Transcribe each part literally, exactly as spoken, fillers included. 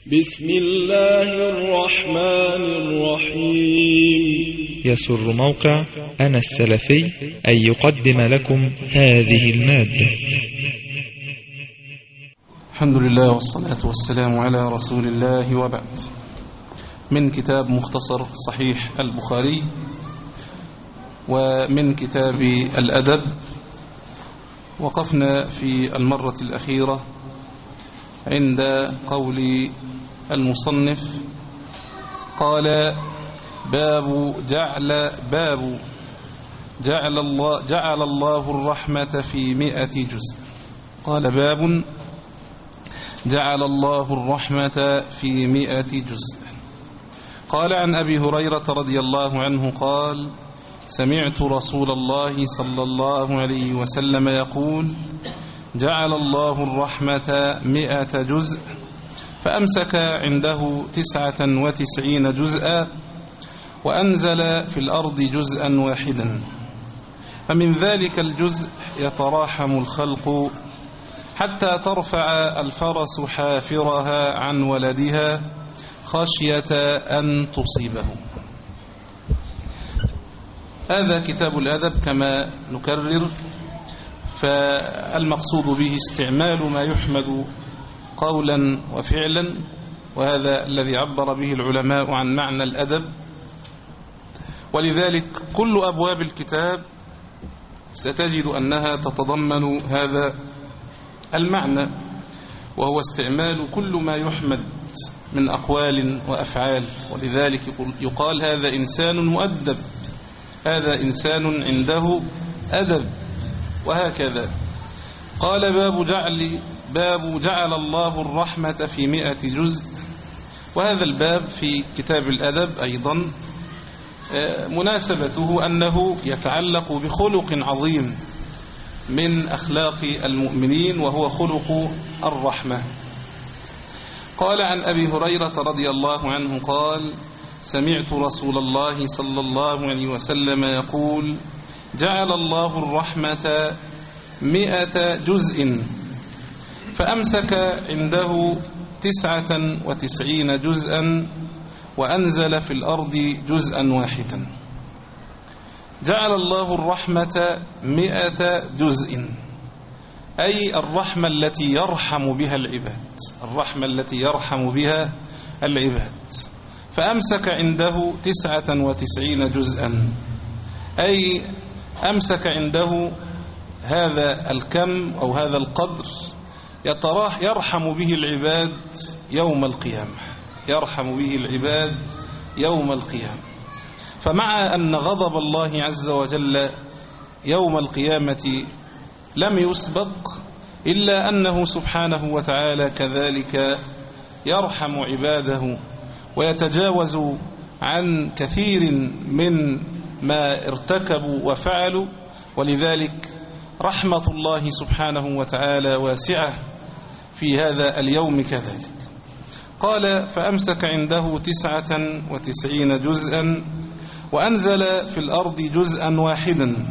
بسم الله الرحمن الرحيم. يسر موقع أنا السلفي أن يقدم لكم هذه المادة. الحمد لله والصلاة والسلام على رسول الله، وبعد. من كتاب مختصر صحيح البخاري ومن كتاب الأدب، وقفنا في المرة الأخيرة عند قول المصنف قال: باب جعل باب جعل الله جعل الله الرحمة في مئة جزء. قال: باب جعل الله الرحمة في مئة جزء. قال: عن أبي هريرة رضي الله عنه قال: سمعت رسول الله صلى الله عليه وسلم يقول: جعل الله الرحمة مئة جزء، فأمسك عنده تسعة وتسعين جزءا، وأنزل في الأرض جزءا واحدا، فمن ذلك الجزء يتراحم الخلق حتى ترفع الفرس حافرها عن ولدها خشية أن تصيبه. هذا كتاب الأدب كما نكرر، فالمقصود به استعمال ما يحمد قولا وفعلا، وهذا الذي عبر به العلماء عن معنى الأدب. ولذلك كل أبواب الكتاب ستجد أنها تتضمن هذا المعنى، وهو استعمال كل ما يحمد من أقوال وأفعال. ولذلك يقال: هذا إنسان مؤدب، هذا إنسان عنده أدب، وهكذا. قال: باب جعل باب جعل الله الرحمة في مئة جزء. وهذا الباب في كتاب الأدب أيضا مناسبته أنه يتعلق بخلق عظيم من أخلاق المؤمنين، وهو خلق الرحمة. قال: عن أبي هريرة رضي الله عنه قال: سمعت رسول الله صلى الله عليه وسلم يقول: جعل الله الرحمة مئة جزء، فأمسك عنده تسعة وتسعين جزءا، وأنزل في الأرض جزءا واحدا. جعل الله الرحمة مئة جزء، أي الرحمة التي يرحم بها العباد، الرحمة التي يرحم بها العباد. فأمسك عنده تسعة وتسعين جزءا، أي أمسك عنده هذا الكم أو هذا القدر يتراح يرحم به العباد يوم القيامة، يرحم به العباد يوم القيامة. فمع أن غضب الله عز وجل يوم القيامة لم يسبق، إلا أنه سبحانه وتعالى كذلك يرحم عباده ويتجاوز عن كثير من ما ارتكبوا وفعلوا. ولذلك رحمة الله سبحانه وتعالى واسعة في هذا اليوم كذلك. قال: فأمسك عنده تسعة وتسعين جزءا، وأنزل في الأرض جزءا واحدا.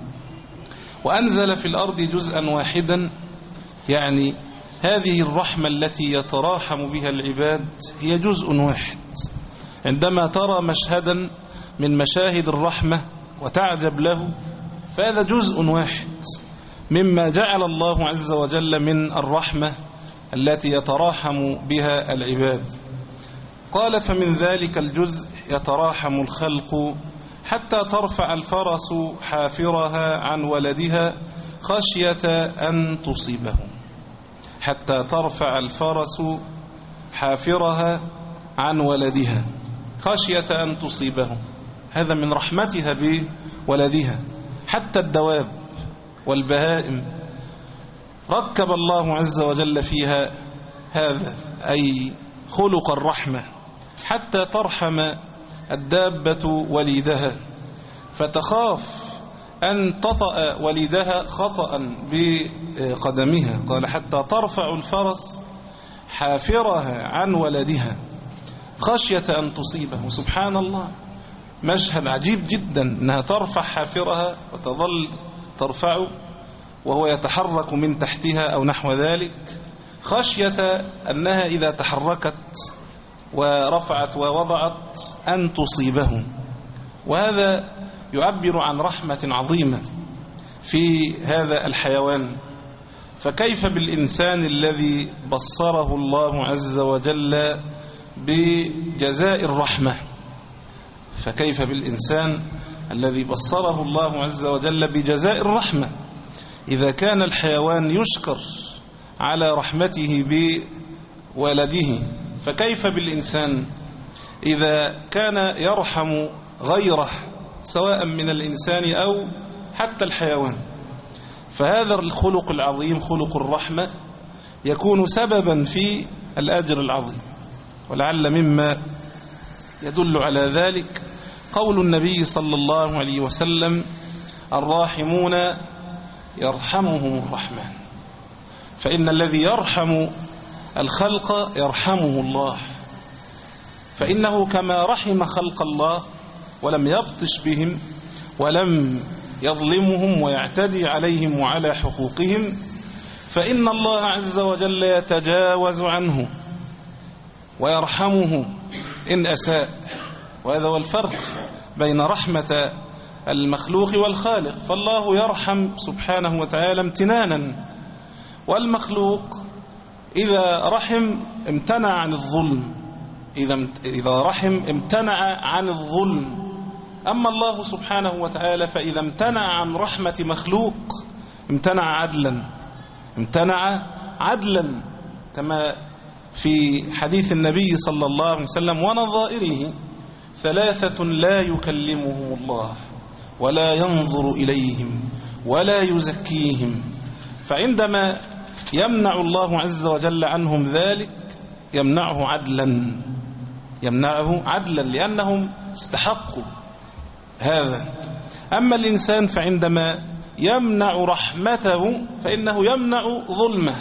وأنزل في الأرض جزءا واحدا يعني هذه الرحمة التي يتراحم بها العباد هي جزء واحد. عندما ترى مشهدا من مشاهد الرحمة وتعجب له، فهذا جزء واحد مما جعل الله عز وجل من الرحمة التي يتراحم بها العباد. قال: فمن ذلك الجزء يتراحم الخلق حتى ترفع الفرس حافرها عن ولدها خشية أن تصيبه. حتى ترفع الفرس حافرها عن ولدها خشية أن تصيبه. هذا من رحمتها بولدها. حتى الدواب والبهائم ركب الله عز وجل فيها هذا، أي خلق الرحمة، حتى ترحم الدابة وليدها، فتخاف أن تطأ وليدها خطأ بقدمها. قال: حتى ترفع الفرس حافرها عن ولدها خشية أن تصيبه. سبحان الله، مشهد عجيب جدا، أنها ترفع حافرها وتظل ترفعه وهو يتحرك من تحتها أو نحو ذلك، خشية أنها إذا تحركت ورفعت ووضعت أن تصيبه. وهذا يعبر عن رحمة عظيمة في هذا الحيوان. فكيف بالإنسان الذي بصره الله عز وجل بجزاء الرحمة؟ فكيف بالإنسان الذي بصره الله عز وجل بجزاء الرحمة؟ إذا كان الحيوان يشكر على رحمته بولده، فكيف بالإنسان إذا كان يرحم غيره سواء من الإنسان أو حتى الحيوان؟ فهذا الخلق العظيم، خلق الرحمة، يكون سببا في الأجر العظيم. ولعل مما يدل على ذلك قول النبي صلى الله عليه وسلم: الراحمون يرحمهم الرحمن. فإن الذي يرحم الخلق يرحمه الله، فإنه كما رحم خلق الله ولم يبطش بهم ولم يظلمهم ويعتدي عليهم وعلى حقوقهم، فإن الله عز وجل يتجاوز عنه ويرحمه إن أساء. وهذا هو الفرق بين رحمة المخلوق والخالق. فالله يرحم سبحانه وتعالى امتنانا، والمخلوق إذا رحم امتنع عن الظلم، إذا إذا رحم امتنع عن الظلم. أما الله سبحانه وتعالى فإذا امتنع عن رحمة مخلوق امتنع عدلا، امتنع عدلا كما في حديث النبي صلى الله عليه وسلم ونظائره: ثلاثة لا يكلمهم الله ولا ينظر إليهم ولا يزكيهم. فعندما يمنع الله عز وجل عنهم ذلك يمنعه عدلا، يمنعه عدلا لأنهم استحقوا هذا. أما الإنسان فعندما يمنع رحمته فإنه يمنع ظلمه،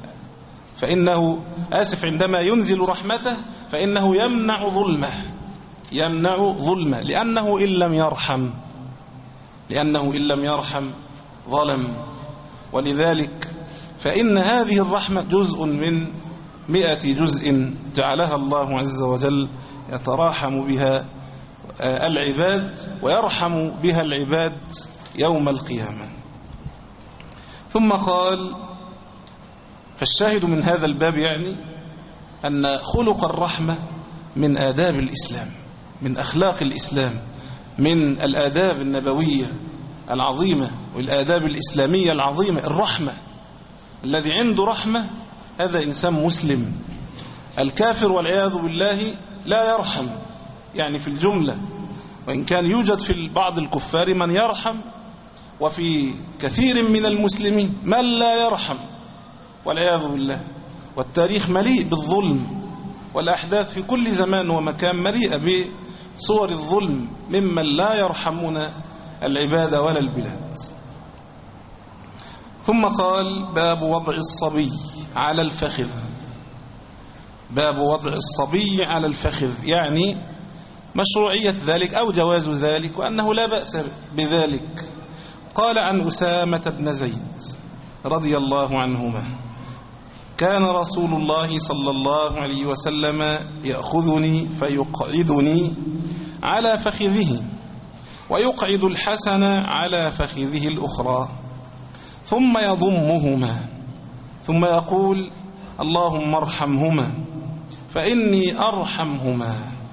فإنه آسف عندما ينزل رحمته فإنه يمنع ظلمه، يمنع ظلمه لأنه إن لم يرحم لأنه إن لم يرحم ظلم. ولذلك فإن هذه الرحمة جزء من مئة جزء جعلها الله عز وجل يتراحم بها العباد ويرحم بها العباد يوم القيامة. ثم قال: فالشاهد من هذا الباب يعني أن خلق الرحمة من آداب الإسلام، من أخلاق الإسلام، من الآداب النبوية العظيمة والآداب الإسلامية العظيمة. الرحمة، الذي عنده رحمة هذا إنسان مسلم. الكافر والعياذ بالله لا يرحم، يعني في الجملة، وإن كان يوجد في بعض الكفار من يرحم، وفي كثير من المسلمين من لا يرحم والعياذ بالله. والتاريخ مليء بالظلم، والأحداث في كل زمان ومكان مليئة بصور الظلم ممن لا يرحمون العباد ولا البلاد. ثم قال: باب وضع الصبي على الفخذ. باب وضع الصبي على الفخذ يعني مشروعية ذلك أو جواز ذلك، وأنه لا بأس بذلك. قال عن أسامة بن زيد رضي الله عنهما: كان رسول الله صلى الله عليه وسلم يأخذني فيقعدني على فخذه، ويقعد الحسن على فخذه الأخرى، ثم يضمهما، ثم يقول: اللهم ارحمهما فإني أرحمهما.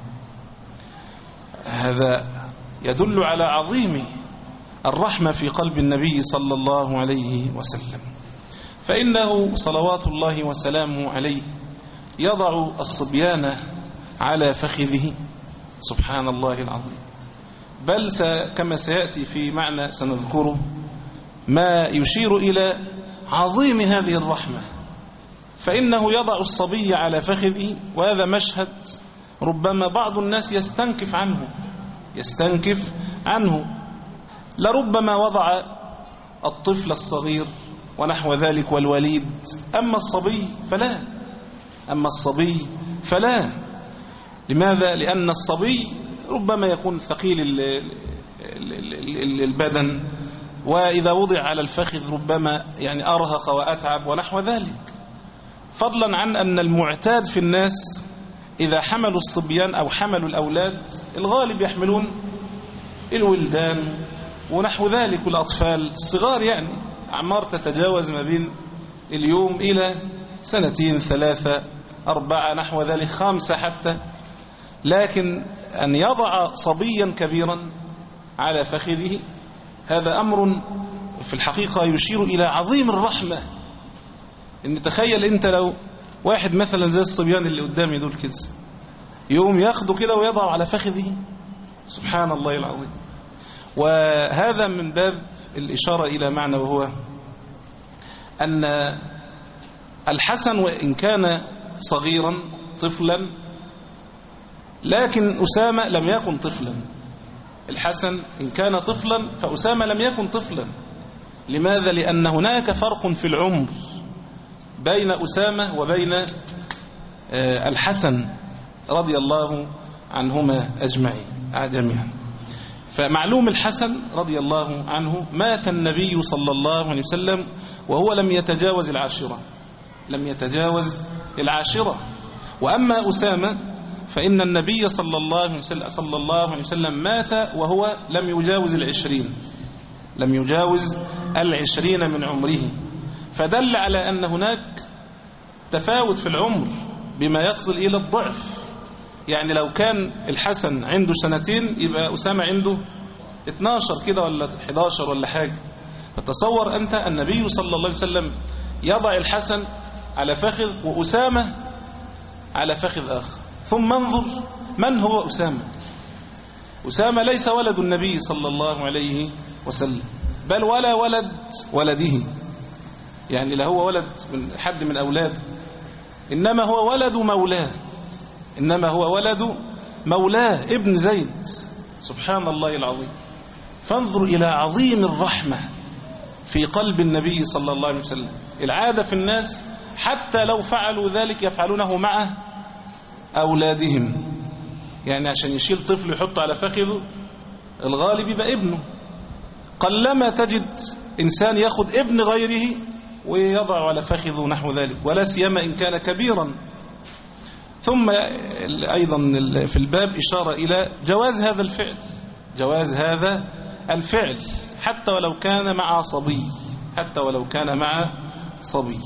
هذا يدل على عظيم الرحمة في قلب النبي صلى الله عليه وسلم، فإنه صلوات الله وسلامه عليه يضع الصبيان على فخذه، سبحان الله العظيم. بل كما سيأتي في معنى سنذكره ما يشير إلى عظيم هذه الرحمة، فإنه يضع الصبي على فخذه. وهذا مشهد ربما بعض الناس يستنكف عنه يستنكف عنه لربما وضع الطفل الصغير ونحو ذلك والوليد، أما الصبي فلا أما الصبي فلا لماذا؟ لأن الصبي ربما يكون ثقيل البدن، وإذا وضع على الفخذ ربما يعني أرهق وأتعب ونحو ذلك. فضلا عن أن المعتاد في الناس إذا حملوا الصبيان أو حملوا الأولاد الغالب يحملون الولدان ونحو ذلك، والأطفال الصغار يعني أعمار تتجاوز ما بين اليوم إلى سنتين ثلاثة أربعة نحو ذلك خمسة حتى. لكن أن يضع صبيا كبيرا على فخذه هذا أمر في الحقيقة يشير إلى عظيم الرحمة. إن تخيل أنت لو واحد مثلا زي الصبيان اللي قدامي دول كده يوم ياخده كده ويضع على فخذه، سبحان الله العظيم. وهذا من باب الإشارة إلى معنى، وهو أن الحسن وإن كان صغيرا طفلا لكن أسامة لم يكن طفلا. الحسن إن كان طفلا فأسامة لم يكن طفلا. لماذا؟ لأن هناك فرق في العمر بين أسامة وبين الحسن رضي الله عنهما أجمعين جميعا. فمعلوم الحسن رضي الله عنه مات النبي صلى الله عليه وسلم وهو لم يتجاوز العاشرة لم يتجاوز العاشرة وأما أسامة فإن النبي صلى الله عليه وسلم, صلى الله عليه وسلم مات وهو لم يجاوز العشرين لم يجاوز العشرين من عمره، فدل على أن هناك تفاوت في العمر بما يصل إلى الضعف. يعني لو كان الحسن عنده سنتين يبقى أسامة عنده اتناشر كده ولا حداشر ولا حاجة. فتصور أنت النبي صلى الله عليه وسلم يضع الحسن على فخذ وأسامة على فخذ آخر، ثم انظر من هو أسامة. أسامة ليس ولد النبي صلى الله عليه وسلم بل ولا ولد ولده، يعني لا هو ولد من حد من أولاده، إنما هو ولد مولاه إنما هو ولد مولاه ابن زيد، سبحان الله العظيم. فانظر إلى عظيم الرحمة في قلب النبي صلى الله عليه وسلم. العادة في الناس حتى لو فعلوا ذلك يفعلونه مع أولادهم، يعني عشان يشيل طفل يحطه على فخذه الغالب يبقى ابنه. قلما تجد إنسان يأخذ ابن غيره ويضع على فخذه نحو ذلك، ولا سيما إن كان كبيرا. ثم أيضا في الباب إشارة إلى جواز هذا الفعل جواز هذا الفعل حتى ولو كان مع صبي حتى ولو كان مع صبي.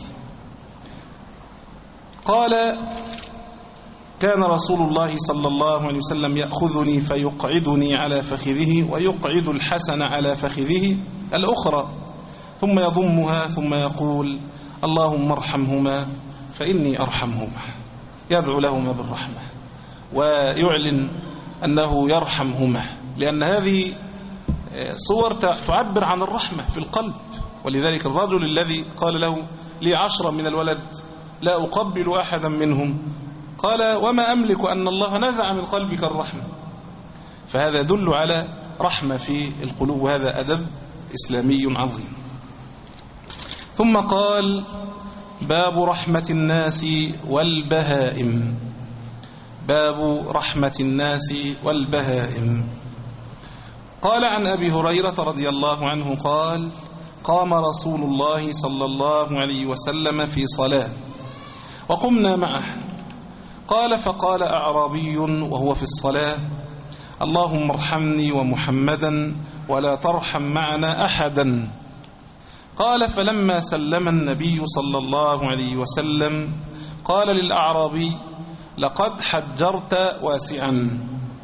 قال: كان رسول الله صلى الله عليه وسلم يأخذني فيقعدني على فخذه ويقعد الحسن على فخذه الأخرى ثم يضمها ثم يقول: اللهم ارحمهما فإني أرحمهما. يدعو لهما بالرحمة ويعلن أنه يرحمهما، لأن هذه صور تعبر عن الرحمة في القلب. ولذلك الرجل الذي قال له: لي عشرة من الولد لا أقبل أحدا منهم، قال: وما أملك أن الله نزع من قلبك الرحمة. فهذا يدل على رحمة في القلوب، وهذا أدب إسلامي عظيم. ثم قال: باب رحمة الناس والبهائم باب رحمة الناس والبهائم قال: عن أبي هريرة رضي الله عنه قال: قام رسول الله صلى الله عليه وسلم في صلاة وقمنا معه، قال: فقال أعرابي وهو في الصلاة: اللهم ارحمني ومحمدا ولا ترحم معنا أحدا. قال: فلما سلم النبي صلى الله عليه وسلم قال للأعرابي: لقد حجرت واسعا.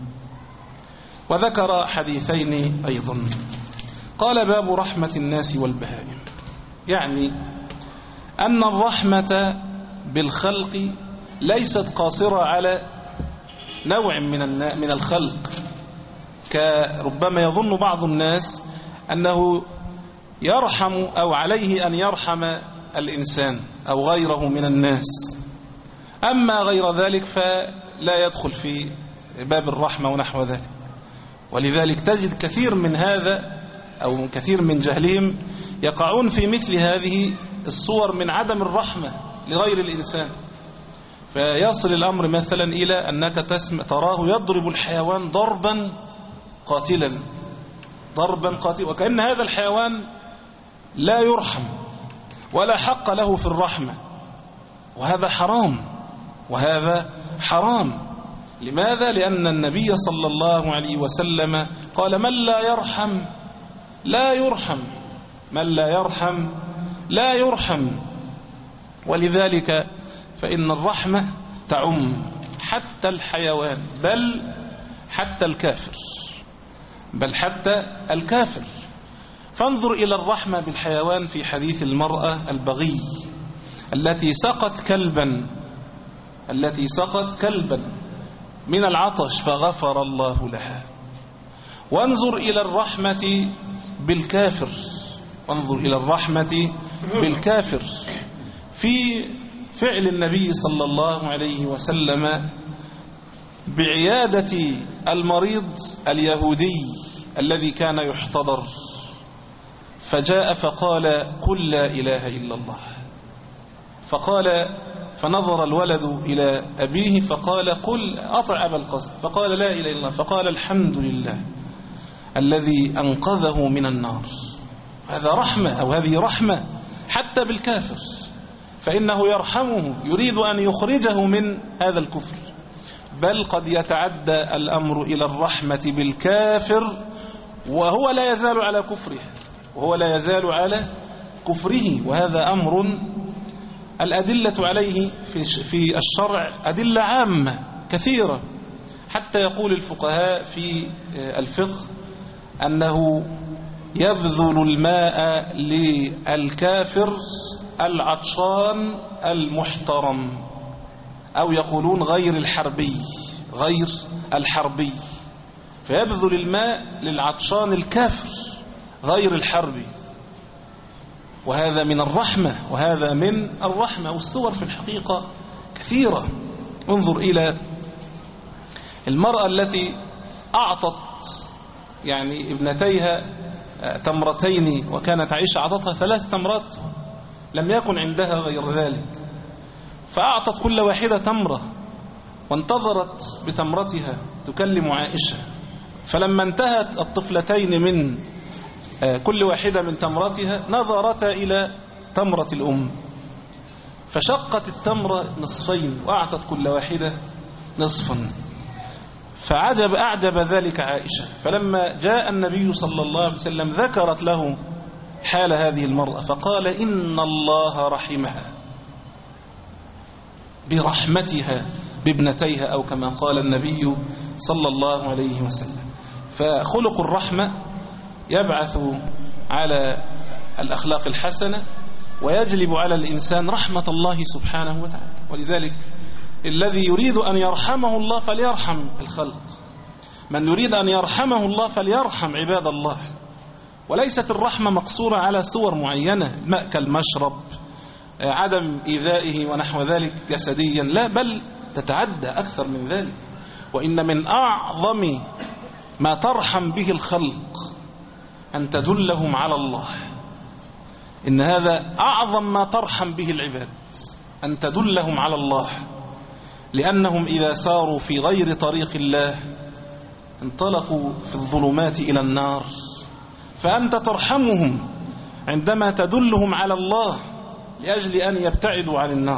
وذكر حديثين أيضا. قال: باب رحمة الناس والبهائم، يعني أن الرحمة بالخلق ليست قاصرة على نوع من من الخلق، كربما يظن بعض الناس أنه يرحم أو عليه أن يرحم الإنسان أو غيره من الناس، أما غير ذلك فلا يدخل في باب الرحمة ونحو ذلك. ولذلك تجد كثير من هذا أو كثير من جهلهم يقعون في مثل هذه الصور من عدم الرحمة لغير الإنسان، فيصل الأمر مثلا إلى أنك تسمع تراه يضرب الحيوان ضربا قاتلا ضربا قاتلا وكأن هذا الحيوان لا يرحم ولا حق له في الرحمة. وهذا حرام، وهذا حرام. لماذا؟ لأن النبي صلى الله عليه وسلم قال من لا يرحم لا يرحم، من لا يرحم لا يرحم. ولذلك فإن الرحمة تعم حتى الحيوان، بل حتى الكافر، بل حتى الكافر. فانظر إلى الرحمة بالحيوان في حديث المرأة البغي التي سقت كلبا التي سقت كلبا من العطش فغفر الله لها. وانظر إلى الرحمة بالكافر، وانظر إلى الرحمة بالكافر في فعل النبي صلى الله عليه وسلم بعيادة المريض اليهودي الذي كان يحتضر، فجاء فقال قل لا إله إلا الله، فقال فنظر الولد إلى أبيه فقال قل أطع أبا القاسم، فقال لا إله إلا الله، فقال الحمد لله الذي أنقذه من النار. هذا رحمة، أو هذه رحمة حتى بالكافر، فإنه يرحمه، يريد أن يخرجه من هذا الكفر. بل قد يتعدى الأمر إلى الرحمة بالكافر وهو لا يزال على كفره، وهو لا يزال على كفره. وهذا أمر الأدلة عليه في الشرع أدلة عامة كثيرة، حتى يقول الفقهاء في الفقه أنه يبذل الماء للكافر العطشان المحترم، أو يقولون غير الحربي، غير الحربي، فيبذل الماء للعطشان الكافر غير الحربي. وهذا من الرحمة، وهذا من الرحمة. والصور في الحقيقة كثيرة. انظر إلى المرأة التي أعطت يعني ابنتيها تمرتين، وكانت عائشة أعطتها ثلاث تمرات لم يكن عندها غير ذلك، فأعطت كل واحدة تمرة وانتظرت بتمرتها تكلم عائشة. فلما انتهت الطفلتين من كل واحدة من تمرتها نظرتا إلى تمرة الأم، فشقت التمرة نصفين وأعطت كل واحدة نصفا، فعجب أعجب ذلك عائشة. فلما جاء النبي صلى الله عليه وسلم ذكرت له حال هذه المرأة، فقال إن الله رحمها برحمتها بابنتيها، أو كما قال النبي صلى الله عليه وسلم. فخلق الرحمة يبعث على الأخلاق الحسنة ويجلب على الإنسان رحمة الله سبحانه وتعالى. ولذلك الذي يريد أن يرحمه الله فليرحم الخلق، من يريد أن يرحمه الله فليرحم عباد الله. وليست الرحمة مقصورة على صور معينة، مأكل مشرب عدم إيذائه ونحو ذلك جسديا، لا، بل تتعدى أكثر من ذلك. وإن من أعظم ما ترحم به الخلق أن تدلهم على الله، إن هذا أعظم ما ترحم به العباد، أن تدلهم على الله، لأنهم إذا ساروا في غير طريق الله انطلقوا في الظلمات إلى النار، فأنت ترحمهم عندما تدلهم على الله لأجل أن يبتعدوا عن النار.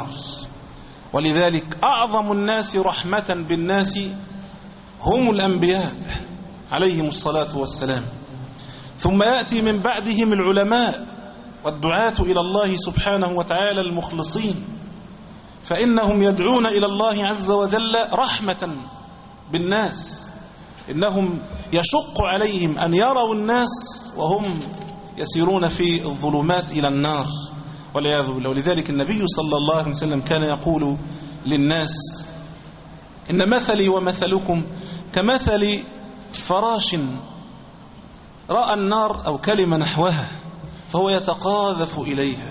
ولذلك أعظم الناس رحمة بالناس هم الأنبياء عليهم الصلاة والسلام، ثم يأتي من بعدهم العلماء والدعاة إلى الله سبحانه وتعالى المخلصين، فإنهم يدعون إلى الله عز وجل رحمة بالناس، إنهم يشق عليهم أن يروا الناس وهم يسيرون في الظلمات إلى النار والعياذ بالله. ولذلك النبي صلى الله عليه وسلم كان يقول للناس إن مثلي ومثلكم كمثل فراش رأى النار أو كلمة نحوها فهو يتقاذف إليها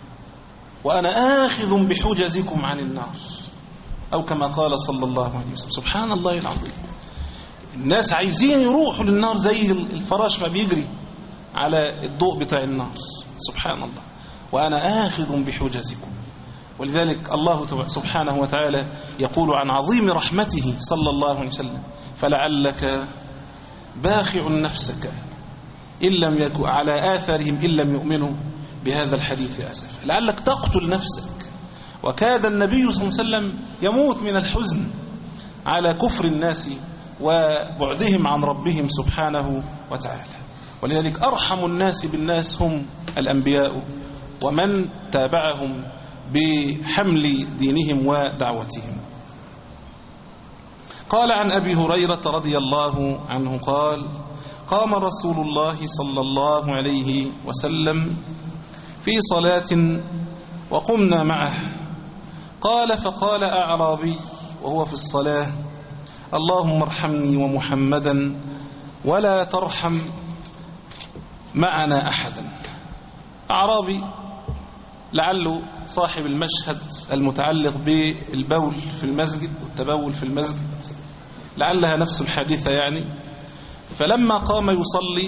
وأنا آخذ بحجزكم عن النار، أو كما قال صلى الله عليه وسلم. سبحان الله العظيم، الناس عايزين يروحوا للنار زي الفراش ما بيجري على الضوء بتاع النار، سبحان الله، وأنا آخذ بحجزكم. ولذلك الله سبحانه وتعالى يقول عن عظيم رحمته صلى الله عليه وسلم فلعلك باخع نفسك إن لم يكن على آثارهم إن لم يؤمنوا بهذا الحديث أسف، لعلك تقتل نفسك وكاد النبي صلى الله عليه وسلم يموت من الحزن على كفر الناس وبعدهم عن ربهم سبحانه وتعالى. ولذلك أرحم الناس بالناس هم الأنبياء ومن تابعهم بحمل دينهم ودعوتهم. قال عن أبي هريرة رضي الله عنه قال: قام رسول الله صلى الله عليه وسلم في صلاة وقمنا معه، قال: فقال أعرابي وهو في الصلاة: اللهم ارحمني ومحمدا ولا ترحم معنا أحدا. أعرابي لعله صاحب المشهد المتعلق بالبول في المسجد والتبول في المسجد، لعلها نفس الحادثة يعني. فلما قام يصلي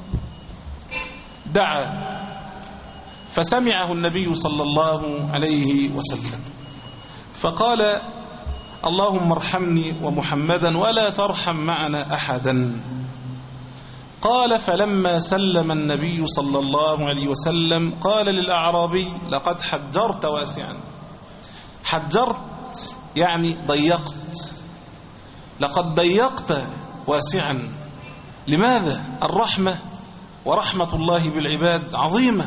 دعا فسمعه النبي صلى الله عليه وسلم فقال: اللهم ارحمني ومحمدا ولا ترحم معنا أحدا. قال: فلما سلم النبي صلى الله عليه وسلم قال للأعرابي: لقد حجرت واسعا. حجرت يعني ضيقت، لقد ضيقت واسعا. لماذا؟ الرحمة ورحمة الله بالعباد عظيمة،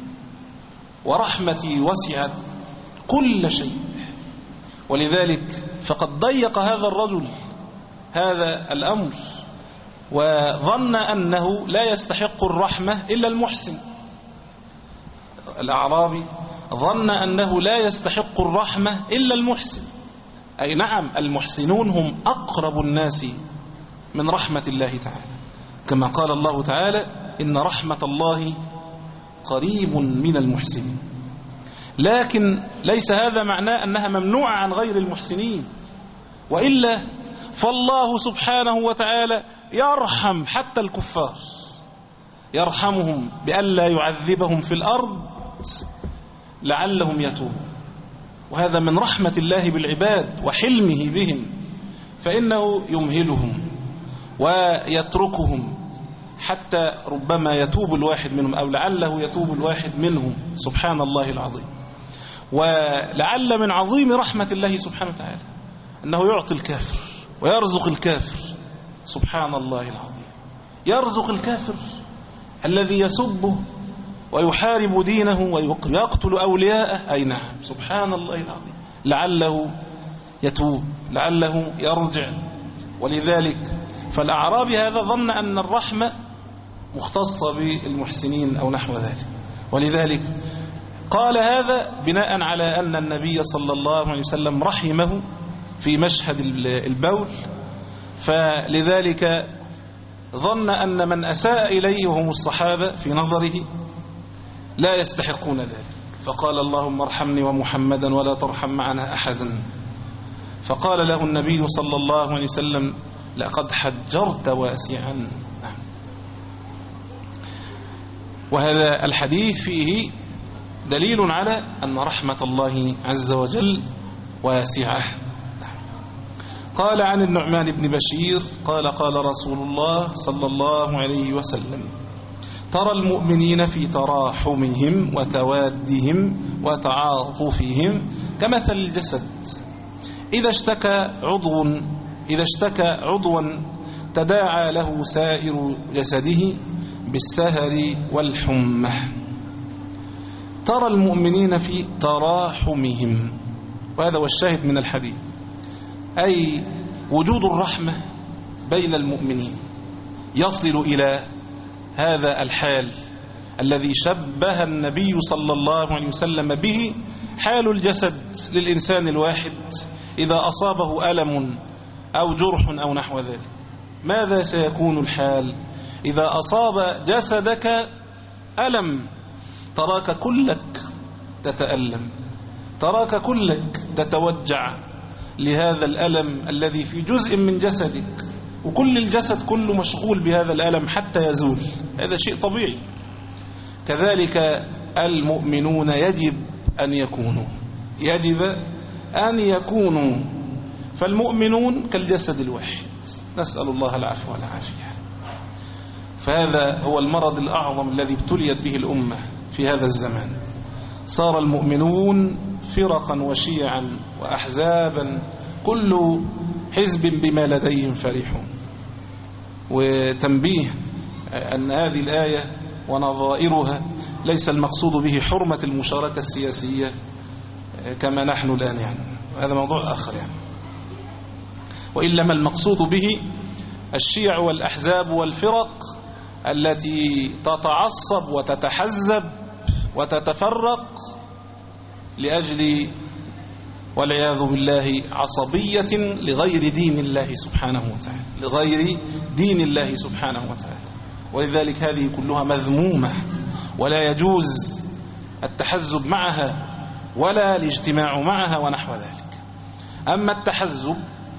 ورحمتي وسعت كل شيء. ولذلك فقد ضيق هذا الرجل هذا الأمر وظن أنه لا يستحق الرحمة إلا المحسن. الأعرابي ظن أنه لا يستحق الرحمة إلا المحسن. أي نعم، المحسنون هم أقرب الناس من رحمة الله تعالى، كما قال الله تعالى: إن رحمة الله قريب من المحسنين. لكن ليس هذا معناه أنها ممنوعة عن غير المحسنين، وإلا فالله سبحانه وتعالى يرحم حتى الكفار، يرحمهم بألا يعذبهم في الأرض لعلهم يتوبون. وهذا من رحمة الله بالعباد وحلمه بهم، فإنه يمهلهم ويتركهم حتى ربما يتوب الواحد منهم، أو لعله يتوب الواحد منهم. سبحان الله العظيم. ولعل من عظيم رحمة الله سبحانه وتعالى أنه يعطي الكافر ويرزق الكافر. سبحان الله العظيم. يرزق الكافر الذي يسبه ويحارب دينه ويقتل أولياءه. أي نعم، سبحان الله العظيم. لعله يتوب، لعله يرجع. ولذلك فالأعرابي هذا ظن أن الرحمة مختصة بالمحسنين أو نحو ذلك، ولذلك قال هذا بناء على أن النبي صلى الله عليه وسلم رحمه في مشهد البول، فلذلك ظن أن من أساء إليه وهم الصحابة في نظره لا يستحقون ذلك، فقال: اللهم ارحمني ومحمدا ولا ترحم معنا أحدا. فقال له النبي صلى الله عليه وسلم: لقد حجرت واسعا. وهذا الحديث فيه دليل على أن رحمة الله عز وجل واسعة. قال عن النعمان بن بشير قال: قال رسول الله صلى الله عليه وسلم: ترى المؤمنين في تراحمهم وتوادهم وتعاطفهم كمثل الجسد إذا اشتكى عضو إذا اشتكى عضوا تداعى له سائر جسده بالسهر والحمى. ترى المؤمنين في تراحمهم، وهذا هو الشاهد من الحديث، أي وجود الرحمة بين المؤمنين يصل إلى هذا الحال الذي شبه النبي صلى الله عليه وسلم به حال الجسد للإنسان الواحد إذا أصابه ألم أو جرح أو نحو ذلك. ماذا سيكون الحال إذا أصاب جسدك ألم؟ تراك كلك تتألم، تراك كلك تتوجع لهذا الألم الذي في جزء من جسدك، وكل الجسد كله مشغول بهذا الألم حتى يزول. هذا شيء طبيعي. كذلك المؤمنون يجب أن يكونوا يجب أن يكونوا فالمؤمنون كالجسد الواحد، نسأل الله العفو والعافية. فهذا هو المرض الأعظم الذي ابتليت به الأمة في هذا الزمان. صار المؤمنون فرقا وشيعا وأحزابا كل حزب بما لديهم فرحون. وتنبيه أن هذه الآية ونظائرها ليس المقصود به حرمة المشاركة السياسية كما نحن الآن يعني، هذا موضوع آخر يعني، وإلا ما المقصود به الشيع والأحزاب والفرق التي تتعصب وتتحزب وتتفرق لأجل والعياذ بالله عصبية لغير دين الله سبحانه وتعالى، لغير دين الله سبحانه وتعالى. ولذلك هذه كلها مذمومة ولا يجوز التحزب معها ولا الاجتماع معها ونحو ذلك. أما التحزب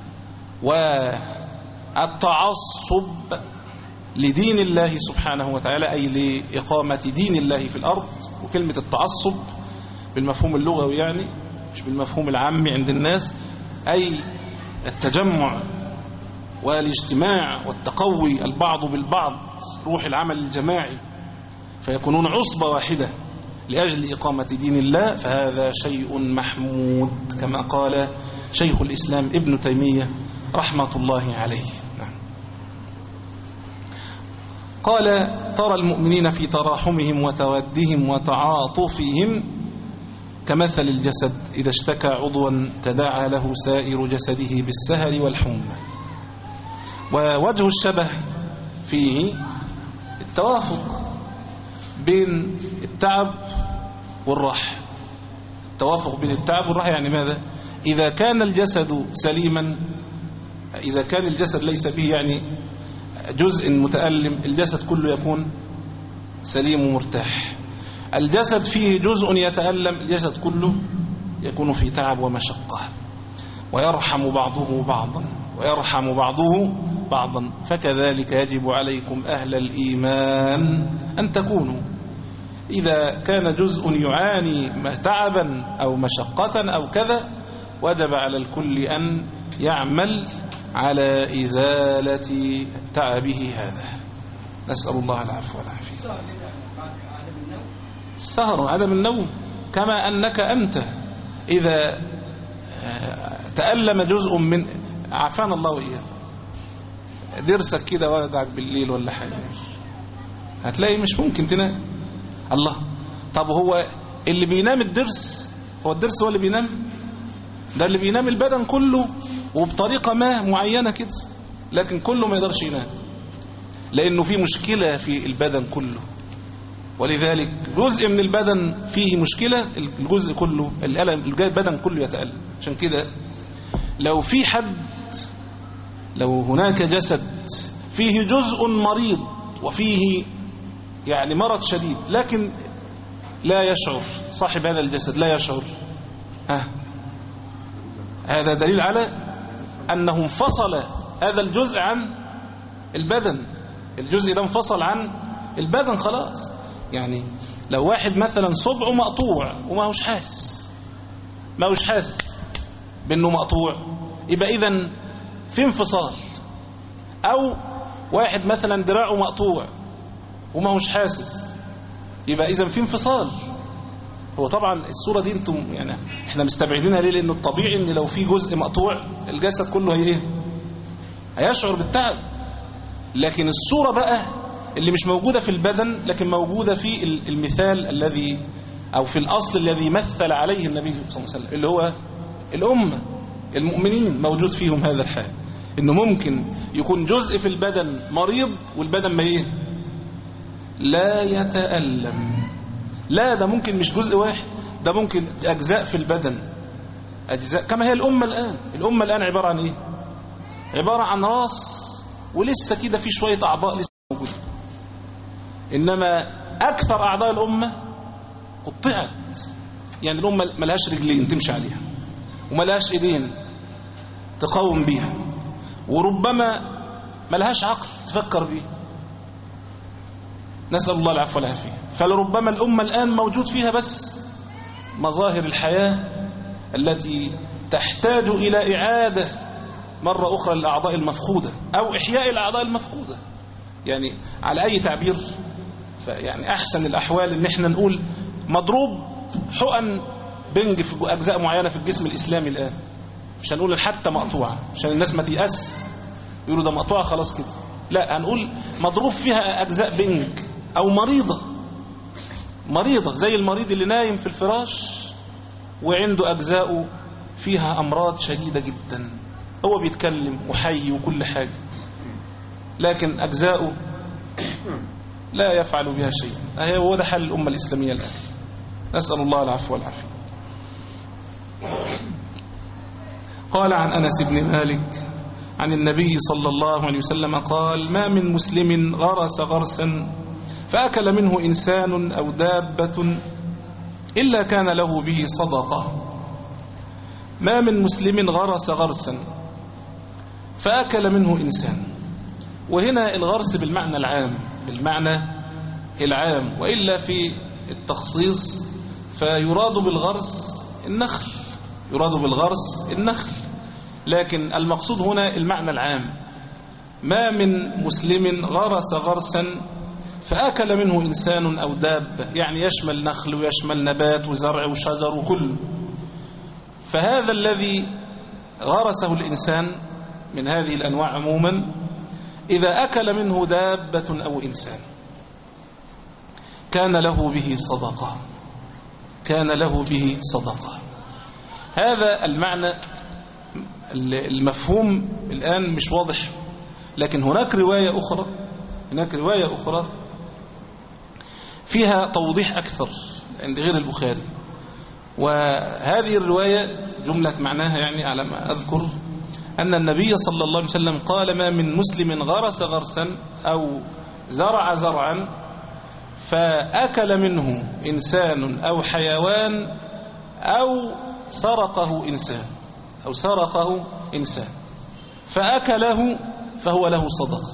والتعصب لدين الله سبحانه وتعالى أي لإقامة دين الله في الأرض، وكلمة التعصب بالمفهوم اللغوي يعني مش بالمفهوم العامي عند الناس، أي التجمع والاجتماع والتقوي البعض بالبعض، روح العمل الجماعي، فيكونون عصبة واحدة لأجل إقامة دين الله، فهذا شيء محمود كما قال شيخ الإسلام ابن تيمية رحمة الله عليه. نعم. قال ترى المؤمنين في تراحمهم وتودهم وتعاطفهم كمثل الجسد إذا اشتكى عضوا تداعى له سائر جسده بالسهر والحمى. ووجه الشبه فيه التوافق بين التعب والراحة. التوافق بين التعب والراحة يعني ماذا؟ إذا كان الجسد سليما، إذا كان الجسد ليس به يعني جزء متألم، الجسد كله يكون سليم ومرتاح. الجسد فيه جزء يتألم، الجسد كله يكون في تعب ومشقة. ويرحم بعضه بعضا ويرحم بعضه بعضا فكذلك يجب عليكم أهل الإيمان أن تكونوا. إذا كان جزء يعاني تعبا أو مشقة أو كذا، وجب على الكل أن يعمل على إزالة تعبه هذا. نسأل الله العفو والعافية. السهر عدم النوم، كما أنك أنت إذا تألم جزء من عافانا الله وإياه، درسك كده وردعك بالليل ولا حاجة، هتلاقي مش ممكن تنام. الله، طب هو اللي بينام الدرس، هو الدرس هو اللي بينام؟ ده اللي بينام البدن كله وبطريقة ما معينة كده، لكن كله ما يقدرش ينام لأنه في مشكلة في البدن كله. ولذلك جزء من البدن فيه مشكلة، الجزء كله الألم، البدن كله يتألم. عشان كده لو في حد، لو هناك جسد فيه جزء مريض وفيه يعني مرض شديد لكن لا يشعر، صاحب هذا الجسد لا يشعر، ها هذا دليل على أنه انفصل هذا الجزء عن البدن. الجزء ده انفصل عن البدن خلاص. يعني لو واحد مثلا صبعه مقطوع وما هوش حاسس، ما هوش حاسس بأنه مقطوع، يبقى إذن في انفصال. أو واحد مثلا دراعه مقطوع وما هوش حاسس، يبقى إذن في انفصال. هو طبعا الصورة دي انتم يعني احنا مستبعدينها ليه؟ لأنه الطبيعي ان لو في جزء مقطوع الجسد كله هي ايه؟ هيشعر بالتعب. لكن الصورة بقى اللي مش موجودة في البدن لكن موجودة في المثال الذي أو في الأصل الذي مثل عليه النبي صلى الله عليه وسلم، اللي هو الأمة المؤمنين موجود فيهم هذا الحال، إنه ممكن يكون جزء في البدن مريض والبدن ما ايه؟ لا يتألم. لا، ده ممكن مش جزء واحد، ده ممكن أجزاء في البدن، أجزاء. كما هي الأمة الآن. الأمة الآن عبارة عن إيه؟ عبارة عن راس ولسه كده في شوية أعضاء لسه موجودة. إنما أكثر أعضاء الأمة قطعت. يعني الأمة ملهاش رجلين تمشي عليها، وملهاش إيدين تقاوم بيها، وربما ملهاش عقل تفكر بيه. نسأل الله العفو والعافية. فلربما الأمة الآن موجود فيها بس مظاهر الحياة التي تحتاج إلى إعادة مرة أخرى للأعضاء المفقودة أو إحياء الأعضاء المفقودة. يعني على أي تعبير، يعني أحسن الأحوال إن احنا نقول مضروب حقن بنج في أجزاء معينة في الجسم الإسلامي الآن، مش هنقول حتى مقطوعة عشان الناس ما تيأس يقولوا ده مقطوعة خلاص كده، لا، هنقول مضروب فيها أجزاء بنج، أو مريضة مريضة زي المريض اللي نايم في الفراش وعنده أجزاء فيها أمراض شديدة جدا، هو بيتكلم وحي وكل حاجة، لكن أجزاؤه لا يفعل بها شيء. هو ده حل الأمة الإسلامية الآن، نسأل الله العفو والعافية. قال عن أنس بن مالك عن النبي صلى الله عليه وسلم قال: ما من مسلم غرس غرسا فأكل منه إنسان أو دابة إلا كان له به صدقة. ما من مسلم غرس غرسا فأكل منه إنسان، وهنا الغرس بالمعنى العام، بالمعنى العام، وإلا في التخصيص فيراد بالغرس النخل، يراد بالغرس النخل، لكن المقصود هنا المعنى العام. ما من مسلم غرس غرسا فأكل منه إنسان أو دابة، يعني يشمل نخل ويشمل نبات وزرع وشجر وكل. فهذا الذي غرسه الإنسان من هذه الأنواع عموما إذا أكل منه دابة أو إنسان كان له به صدقة، كان له به صدقة. هذا المعنى المفهوم الآن مش واضح، لكن هناك رواية أخرى هناك رواية أخرى فيها توضيح أكثر عند غير البخاري، وهذه الرواية جملة معناها يعني على ما أذكر أن النبي صلى الله عليه وسلم قال: ما من مسلم غرس غرسا أو زرع زرعا فأكل منه إنسان أو حيوان أو سرقه إنسان أو سرقه إنسان فأكله فهو له صدقة.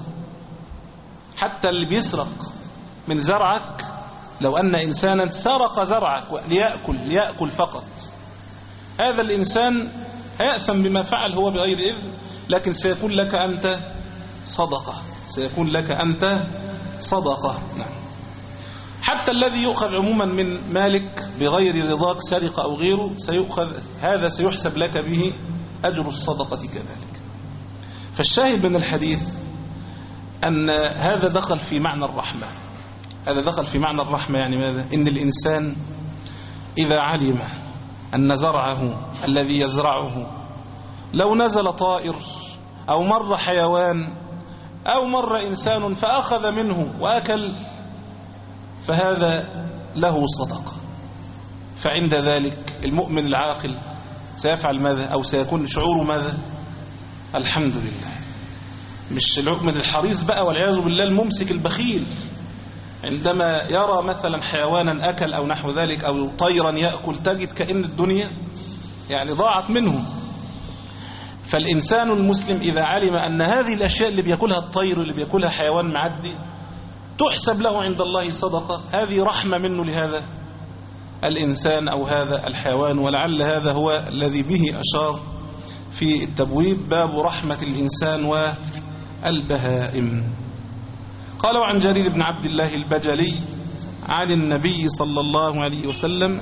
حتى اللي بيسرق من زرعك، لو أن إنسانا سرق زرعك ليأكل ليأكل فقط، هذا الإنسان هيأثم بما فعل هو بغير إذن، لكن سيكون لك أنت صدقة، سيكون لك أنت صدقة. نعم. حتى الذي يؤخذ عموما من مالك بغير رضاك سرقة أو غيره سيؤخذ، هذا سيحسب لك به أجر الصدقة كذلك. فالشاهد من الحديث أن هذا دخل في معنى الرحمة، هذا دخل في معنى الرحمة. يعني ماذا؟ إن الإنسان إذا علم أن زرعه الذي يزرعه لو نزل طائر أو مر حيوان أو مر إنسان فأخذ منه وأكل فهذا له صدقة، فعند ذلك المؤمن العاقل سيفعل ماذا؟ أو سيكون شعوره ماذا؟ الحمد لله. مش المؤمن الحريص بقى والعياذ بالله الممسك البخيل عندما يرى مثلا حيوانا أكل أو نحو ذلك أو طيرا يأكل تجد كأن الدنيا يعني ضاعت منه. فالإنسان المسلم إذا علم أن هذه الأشياء اللي بيأكلها الطير اللي بيأكلها حيوان معدي تحسب له عند الله صدقة، هذه رحمة منه لهذا الإنسان أو هذا الحيوان. ولعل هذا هو الذي به أشار في التبويب: باب رحمة الإنسان والبهائم. قال: وعن جرير بن عبد الله البجلي عن النبي صلى الله عليه وسلم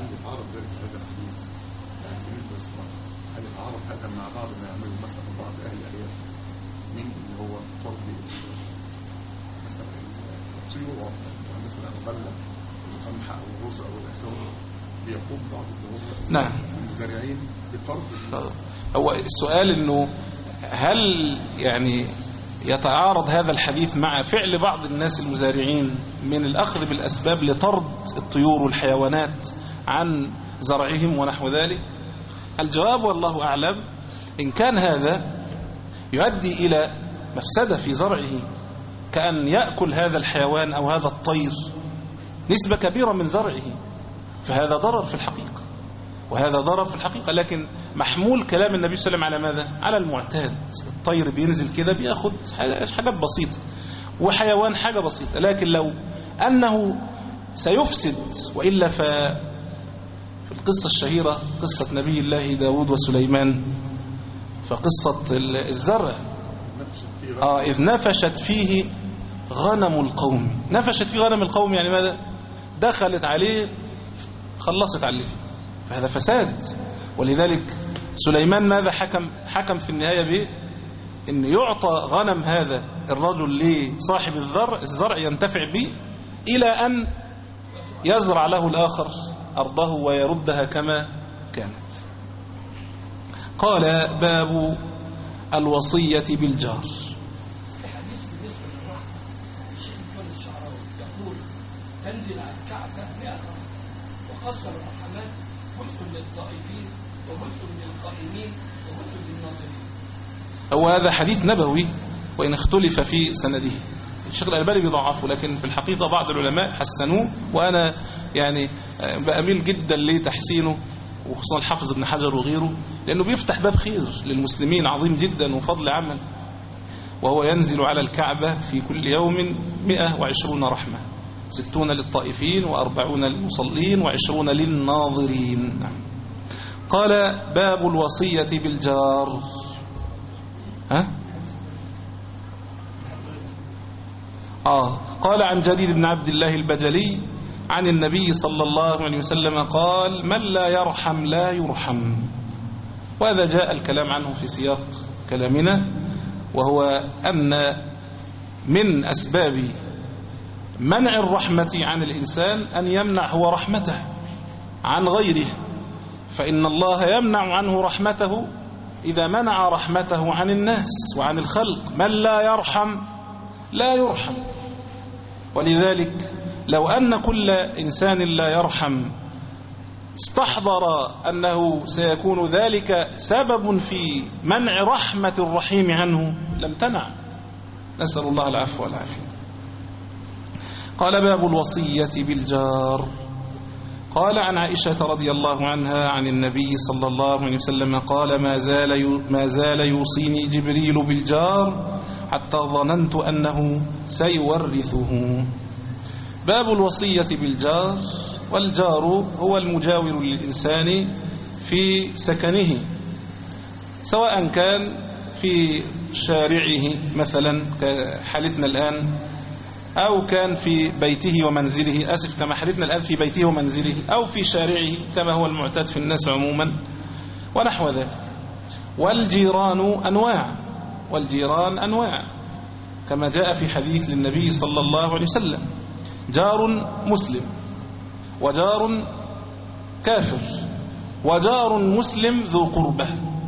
نعم المزارعين بطرد. هو السؤال انه هل يعني يتعارض هذا الحديث مع فعل بعض الناس المزارعين من الأخذ بالأسباب لطرد الطيور والحيوانات عن زرعهم ونحو ذلك؟ الجواب والله أعلم إن كان هذا يؤدي إلى مفسدة في زرعه كأن يأكل هذا الحيوان أو هذا الطير نسبة كبيرة من زرعه، فهذا ضرر في الحقيقة، وهذا ضرر في الحقيقة. لكن محمول كلام النبي صلى الله عليه وسلم على ماذا؟ على المعتاد. الطير بينزل كده بياخد حاجات بسيطة، وحيوان حاجة بسيطة. لكن لو أنه سيفسد، وإلا في القصة الشهيرة قصة نبي الله داود وسليمان، فقصة الزرع آه إذ نفشت فيه غنم القوم. نفشت فيه غنم القوم يعني ماذا؟ دخلت عليه خلصت عليه فيه. فهذا فساد. ولذلك سليمان ماذا حكم؟ حكم في النهاية به إن يعطى غنم هذا الرجل لصاحب الزرع الزرع ينتفع به إلى أن يزرع له الآخر أرضه ويردها كما كانت. قال باب الوصية بالجار. تنزل على الكعبة مئة وقصر الرحمات غسل للطائفين وغسل للقائمين وغسل للناظرين. هو هذا حديث نبوي وإن اختلف في سنده. الشيخ الألباني بيضعفه، لكن في الحقيقة بعض العلماء حسنوه، وأنا يعني بأميل جدا لتحسينه، وخصوصا الحافظ ابن حجر وغيره، لأنه بيفتح باب خير للمسلمين عظيم جدا وفضل عمل. وهو ينزل على الكعبة في كل يوم مئة وعشرون رحمة، ستون للطائفين وأربعون للمصلين وعشرون للناظرين. قال باب الوصية بالجار. ها؟ آه قال عن جرير بن عبد الله البجلي عن النبي صلى الله عليه وسلم قال: من لا يرحم لا يرحم. وهذا جاء الكلام عنه في سياق كلامنا، وهو أن من أسباب منع الرحمة عن الإنسان أن يمنع هو رحمته عن غيره، فإن الله يمنع عنه رحمته إذا منع رحمته عن الناس وعن الخلق. من لا يرحم لا يرحم. ولذلك لو أن كل إنسان لا يرحم استحضر أنه سيكون ذلك سبب في منع رحمة الرحيم عنه لم تنع. نسأل الله العفو والعافية. قال باب الوصية بالجار. قال عن عائشة رضي الله عنها عن النبي صلى الله عليه وسلم قال: ما زال ما زال يوصيني جبريل بالجار حتى ظننت أنه سيورثه. باب الوصية بالجار. والجار هو المجاور للإنسان في سكنه، سواء كان في شارعه مثلا كحالتنا الآن، أو كان في بيته ومنزله، أسف كما حالتنا الآن في بيته ومنزله، أو في شارعه كما هو المعتاد في الناس عموما ونحو ذلك. والجيران أنواع والجيران أنواع كما جاء في حديث للنبي صلى الله عليه وسلم: جار مسلم، وجار كافر، وجار مسلم ذو قربة.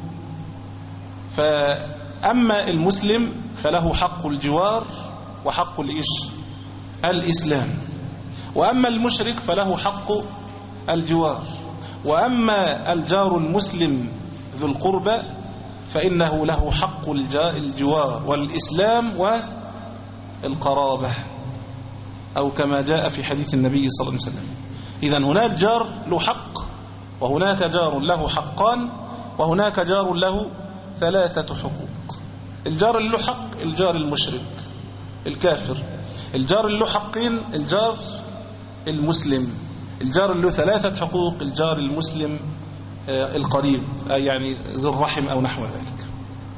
فأما المسلم فله حق الجوار وحق الإيش الإسلام، وأما المشرك فله حق الجوار. وأما الجار المسلم ذو القربة فإنه له حق الجوار والإسلام والقرابة، أو كما جاء في حديث النبي صلى الله عليه وسلم. إذن هناك جار له حق، وهناك جار له حقان، وهناك جار له ثلاثة حقوق. الجار اللي له حق الجار المشرك الكافر، الجار اللي له حقين الجار المسلم، الجار اللي له ثلاثة حقوق الجار المسلم القريب، يعني ذو الرحم أو نحو ذلك.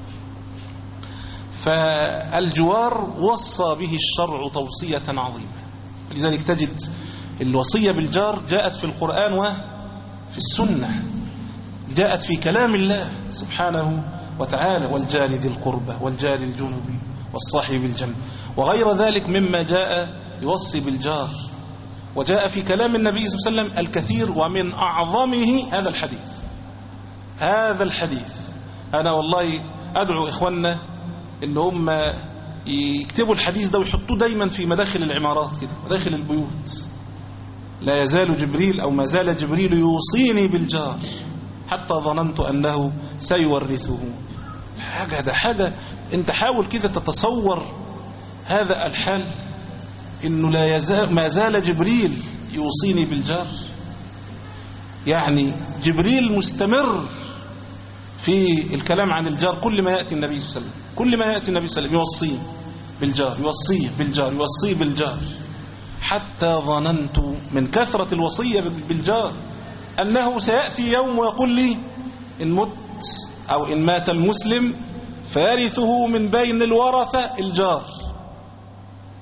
فالجوار وصى به الشرع توصية عظيمة. لذلك تجد الوصية بالجار جاءت في القرآن وفي السنة، جاءت في كلام الله سبحانه وتعالى: والجار ذي القربى والجار الجنوبي والصاحب بالجنب، وغير ذلك مما جاء يوصي بالجار. وجاء في كلام النبي صلى الله عليه وسلم الكثير، ومن أعظمه هذا الحديث هذا الحديث أنا والله أدعو إخواننا إن هم يكتبوا الحديث ده ويحطوه دايما في مداخل العمارات كده، مداخل البيوت: لا يزال جبريل أو ما زال جبريل يوصيني بالجار حتى ظننت أنه سيورثه. حاجة ده حاجة انت حاول كده تتصور هذا الحال، إنه لا يزال ما زال جبريل يوصيني بالجار. يعني جبريل مستمر في الكلام عن الجار. كل ما يأتي النبي صلى الله عليه وسلم كل ما يأتي النبي صلى الله عليه وسلم يوصيه بالجار يوصيه بالجار يوصيه بالجار حتى ظننت من كثرة الوصية بالجار أنه سيأتي يوم ويقول لي: إن مت أو إن مات المسلم فيرثه من بين الورثة الجار.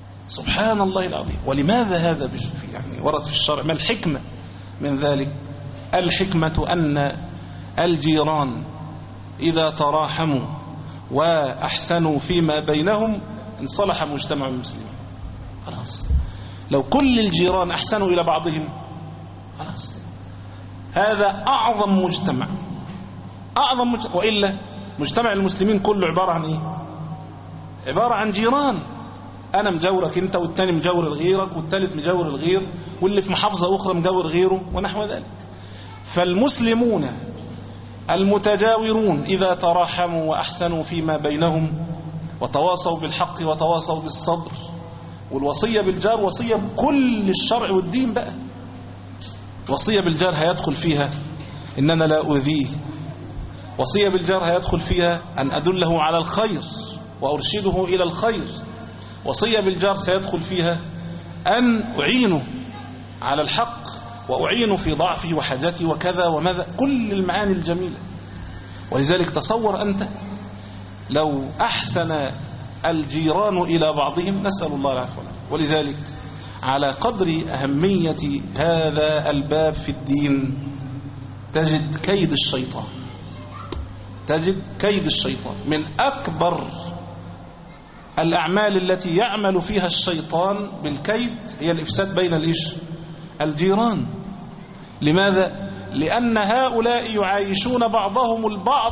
سبحان الله العظيم. ولماذا هذا يعني ورد في الشرع؟ ما الحكمة من ذلك؟ الحكمة أن الجيران إذا تراحموا وأحسنوا فيما بينهم انصلح مجتمع المسلمين. خلاص، لو كل الجيران أحسنوا إلى بعضهم خلاص، هذا أعظم مجتمع، أعظم مجتمع. وإلا مجتمع المسلمين كله عبارة عن إيه؟ عبارة عن جيران، أنا مجاورك أنت، والتاني مجاور الغيرك، والتالت مجاور الغير، واللي في محافظة أخرى مجاور غيره، ونحو ذلك. فالمسلمون المتجاورون إذا تراحموا وأحسنوا فيما بينهم وتواصوا بالحق وتواصوا بالصبر، والوصية بالجار وصية بكل الشرع والدين بقى. وصية بالجار هيدخل فيها إن أنا لا أؤذيه، وصية بالجار هيدخل فيها أن أدله على الخير وأرشده إلى الخير، وصية بالجار سيدخل فيها أن أعينه على الحق وأعينه في ضعفه وحاجته وكذا وماذا، كل المعاني الجميلة. ولذلك تصور أنت لو أحسن الجيران إلى بعضهم، نسأل الله العفو والعافية. ولذلك على قدر أهمية هذا الباب في الدين تجد كيد الشيطان، تجد كيد الشيطان من أكبر الأعمال التي يعمل فيها الشيطان بالكيد هي الإفساد بين الإيش؟ الجيران. لماذا؟ لأن هؤلاء يعايشون بعضهم البعض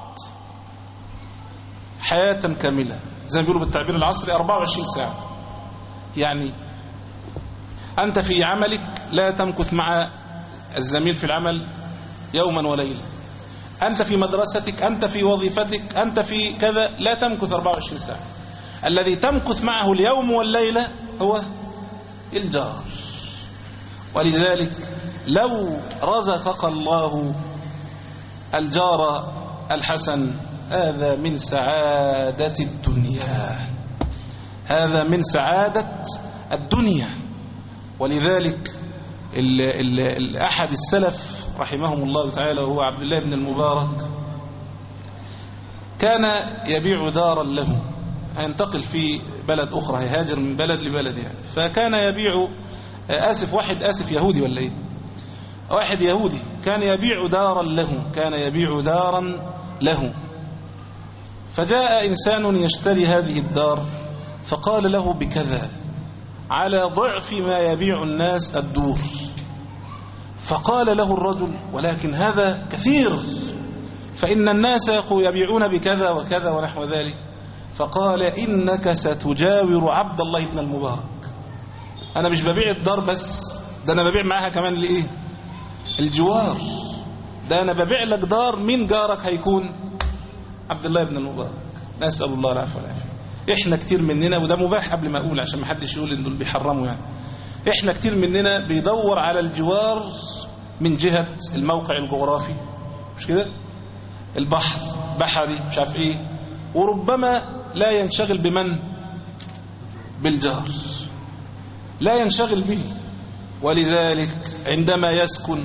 حياة كاملة، زي ما بيقولوا بالتعبير العصري أربعة وعشرين ساعة. يعني أنت في عملك لا تمكث مع الزميل في العمل يوما وليلة، أنت في مدرستك، أنت في وظيفتك، أنت في كذا، لا تمكث أربعة وعشرين ساعة. الذي تمكث معه اليوم والليلة هو الجار. ولذلك لو رزقك الله الجار الحسن هذا من سعادة الدنيا، هذا من سعادة الدنيا. ولذلك ال ال ال أحد السلف رحمهم الله تعالى وهو عبد الله بن المبارك كان يبيع دارا له، هينتقل في بلد أخرى، هيهاجر من بلد لبلد يعني. فكان يبيع آسف واحد آسف يهودي ولا إيه واحد يهودي كان يبيع دارا له، كان يبيع دارا له. فجاء إنسان يشتري هذه الدار فقال له بكذا على ضعف ما يبيع الناس الدور. فقال له الرجل ولكن هذا كثير، فإن الناس يبيعون بكذا وكذا ونحو ذلك. فقال إنك ستجاور عبد الله بن المبارك، أنا مش ببيع الدار بس، ده أنا ببيع معاها كمان لإيه؟ الجوار. ده أنا ببيع لك دار، من جارك هيكون عبد الله بن المبارك. نسأل الله العفو والعافية. إحنا كتير مننا، وده مباح قبل ما أقول عشان ما حدش يقول إن دول بيحرموا يعني، إحنا كتير مننا بيدور على الجوار من جهة الموقع الجغرافي، مش كده؟ البحر بحري مش عارف إيه، وربما لا ينشغل بمن؟ بالجار، لا ينشغل به. ولذلك عندما يسكن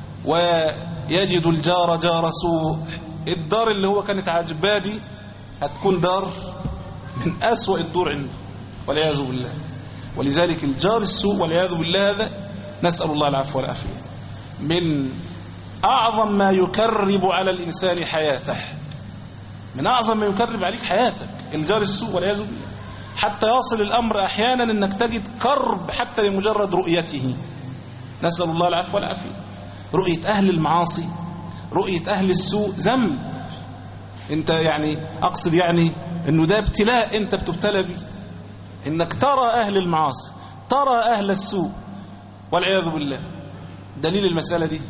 ويجد الجار جار سوء، الدار اللي هو كانت عاجباه دي هتكون دار من أسوأ الدور عنده والعياذ بالله. ولذلك الجار السوء والعياذ بالله هذا نسأل الله العفو والعافية من أعظم ما يكرب على الإنسان حياته، من أعظم ما يكرب عليك حياتك الجار السوء والعياذ بالله، حتى يصل الأمر أحيانا أنك تجد كرب حتى لمجرد رؤيته. نسأل الله العفو والعافية. رؤية أهل المعاصي، رؤية أهل السوء ذنب. أنت يعني أقصد يعني أنه ده ابتلاء أنت بتبتلى به، أنك ترى أهل المعاصي، ترى أهل السوء والعياذ بالله. دليل المسألة دي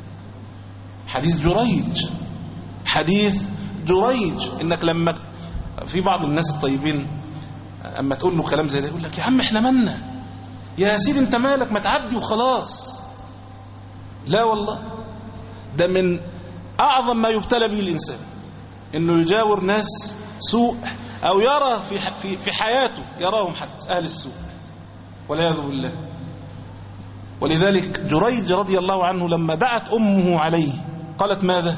حديث جريج، حديث جريج إنك لما في بعض الناس الطيبين أما تقول له كلام زي ده يقول لك يا عم إحنا مالنا يا سيدي، أنت مالك، ما تعدي وخلاص. لا والله، ده من أعظم ما يبتلى به الإنسان إنه يجاور ناس سوء، أو يرى في في في حياته يراهم حتى أهل السوء والعياذ بالله. ولذلك جريج رضي الله عنه لما دعت أمه عليه قالت ماذا؟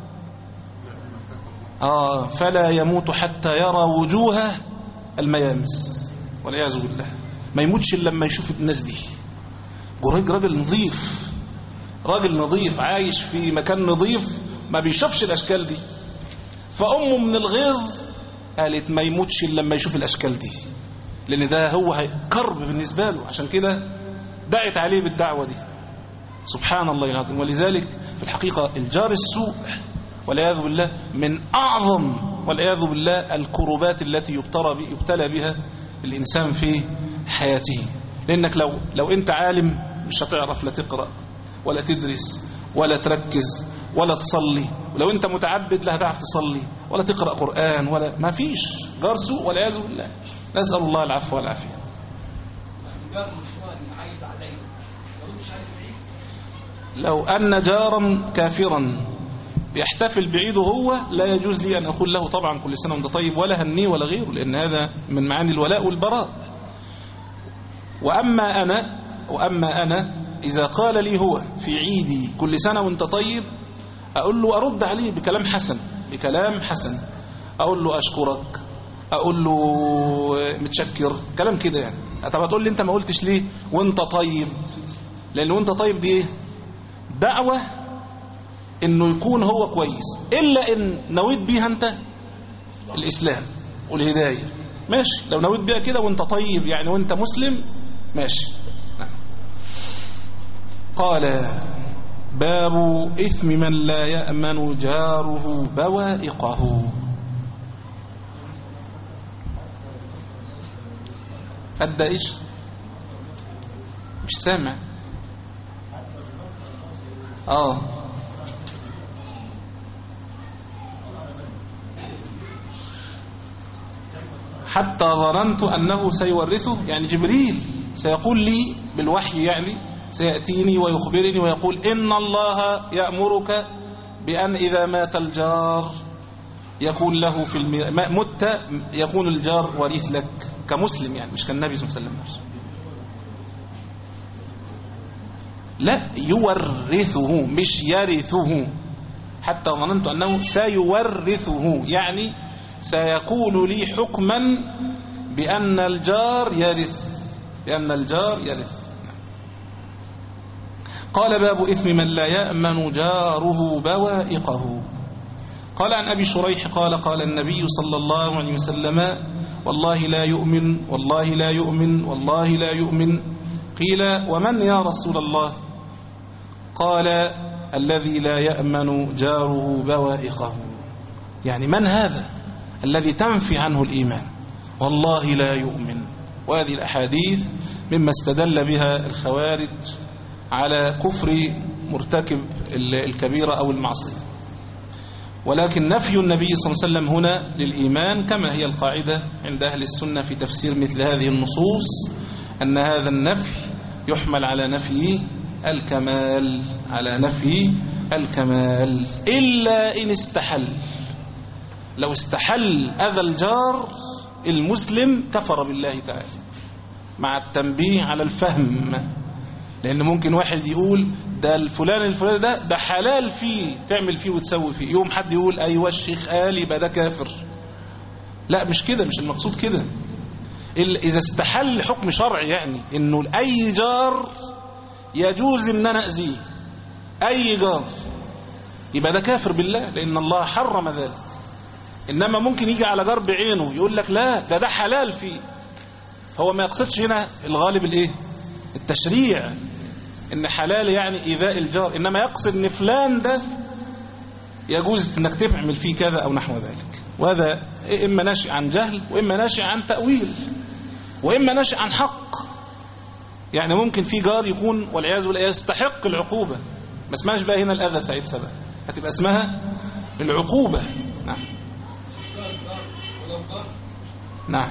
آه فلا يموت حتى يرى وجوه الميامس والعياذ بالله. ما يموتش إلا لما يشوف الناس دي. جريج راجل نظيف، راجل نظيف عايش في مكان نظيف ما بيشوفش الأشكال دي، فأمه من الغيظ قالت ما يموتش إلا لما يشوف الأشكال دي، لأن ده هو كرب بالنسبة له، عشان كده دعت عليه بالدعوة دي. سبحان الله العظيم. ولذلك في الحقيقة الجار السوء والعياذ بالله من أعظم والعياذ بالله الكربات التي يبتلى يبتلى بها الإنسان في حياته. لأنك لو لو أنت عالم مش هتعرف لا تقرأ ولا تدرس ولا تركز ولا تصلي، ولو أنت متعبد لا هتعرف تصلي ولا تقرأ قرآن ولا ما فيش جار سوء والعياذ بالله. نسأل الله العفو والعافية. لو أن جارا كافرا يحتفل بعيده هو لا يجوز لي أن أقول له طبعا كل سنة وانت طيب ولا هنيه ولا غيره، لأن هذا من معاني الولاء والبراء. وأما أنا وأما أنا إذا قال لي هو في عيدي كل سنة وانت طيب أقول له أرد عليه بكلام حسن بكلام حسن أقول له أشكرك، أقول له متشكر، كلام كده يعني. طب هتقول لي أنت ما قلتش ليه وانت طيب؟ لأن وانت طيب دي إيه؟ دعوة إنه يكون هو كويس، إلا إن نويت بيها أنت الإسلام والهداية ماشي. لو نويت بيها كده وانت طيب يعني وانت مسلم ماشي. قال باب إثم من لا يأمن جاره بوائقه. أدى إيش؟ مش سامع. آه حتى ظننت أنه سيورثه، يعني جبريل سيقول لي بالوحي، يعني سيأتيني ويخبرني ويقول إن الله يأمرك بأن إذا مات الجار يكون له في الميراث، مت يكون الجار وريث لك كمسلم، يعني مش كالنبي صلى الله عليه وسلم. لا يورثه مش يرثه. حتى ظننت أنه سيورثه، يعني سيكون لي حكما بأن الجار يرث بأن الجار يرث. قال باب إثم من لا يأمن جاره بوائقه. قال عن أبي شريح قال قال النبي صلى الله عليه وسلم والله لا يؤمن والله لا يؤمن والله لا يؤمن. قيل ومن يا رسول الله؟ قال الذي لا يأمن جاره بوائقه، يعني من هذا الذي تنفي عنه الإيمان؟ والله لا يؤمن. وهذه الأحاديث مما استدل بها الخوارج على كفر مرتكب الكبيرة أو المعصية. ولكن نفي النبي صلى الله عليه وسلم هنا للإيمان كما هي القاعدة عند أهل السنة في تفسير مثل هذه النصوص، أن هذا النفي يحمل على نفي الكمال على نفي الكمال إلا إن استحل. لو استحل أذى الجار المسلم كفر بالله تعالى، مع التنبيه على الفهم. لأن ممكن واحد يقول ده الفلان الفلان ده ده حلال فيه تعمل فيه وتسوي فيه، يوم حد يقول أيوة الشيخ قال يبقى ده كافر. لا مش كده، مش المقصود كده. إذا استحل حكم شرعي، يعني إنه أي جار يجوز إن أنا أذيه، أي جار، يبقى ده كافر بالله، لأن الله حرم ذلك. إنما ممكن يجي على جار بعينه يقول لك لا ده ده حلال فيه، هو ما يقصدش هنا الغالب الإيه؟ التشريع، إن حلال يعني إيذاء الجار، إنما يقصد إن فلان ده يجوز إنك تعمل فيه كذا أو نحو ذلك. وهذا إما ناشئ عن جهل، وإما ناشئ عن تأويل، وإما ناشئ عن حق. يعني ممكن في جار يكون والعياذ بالله يستحق العقوبة، ما اسمهاش بقى هنا الأذى ساعتها بقى، هتبقى اسمها العقوبة. نعم نعم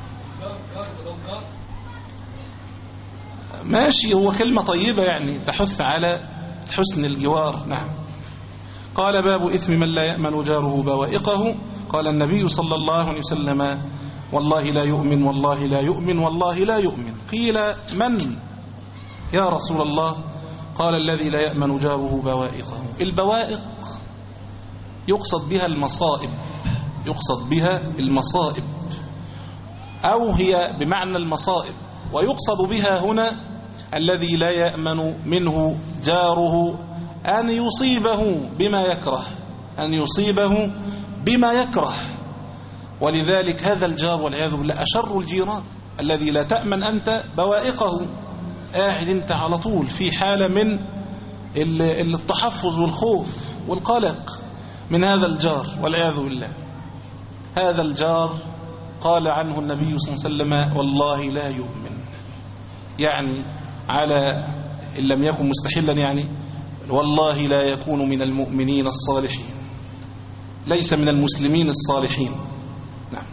ماشي، هو كلمة طيبة يعني تحث على حسن الجوار. نعم. قال باب إثم من لا يأمن جاره بوائقه. قال النبي صلى الله عليه وسلم والله لا يؤمن والله لا يؤمن والله لا يؤمن. قيل من يا رسول الله؟ قال الذي لا يأمن جاره بوائقه. البوائق يقصد بها المصائب، يقصد بها المصائب، أو هي بمعنى المصائب، ويقصد بها هنا الذي لا يأمن منه جاره أن يصيبه بما يكره أن يصيبه بما يكره ولذلك هذا الجار والعياذ بالله أشر الجيران الذي لا تأمن أنت بوائقه، قاعد أنت على طول في حالة من التحفظ والخوف والقلق من هذا الجار والعياذ بالله. هذا الجار قال عنه النبي صلى الله عليه وسلم والله لا يؤمن، يعني على إن لم يكن مستحلا يعني والله لا يكون من المؤمنين الصالحين، ليس من المسلمين الصالحين. نعم.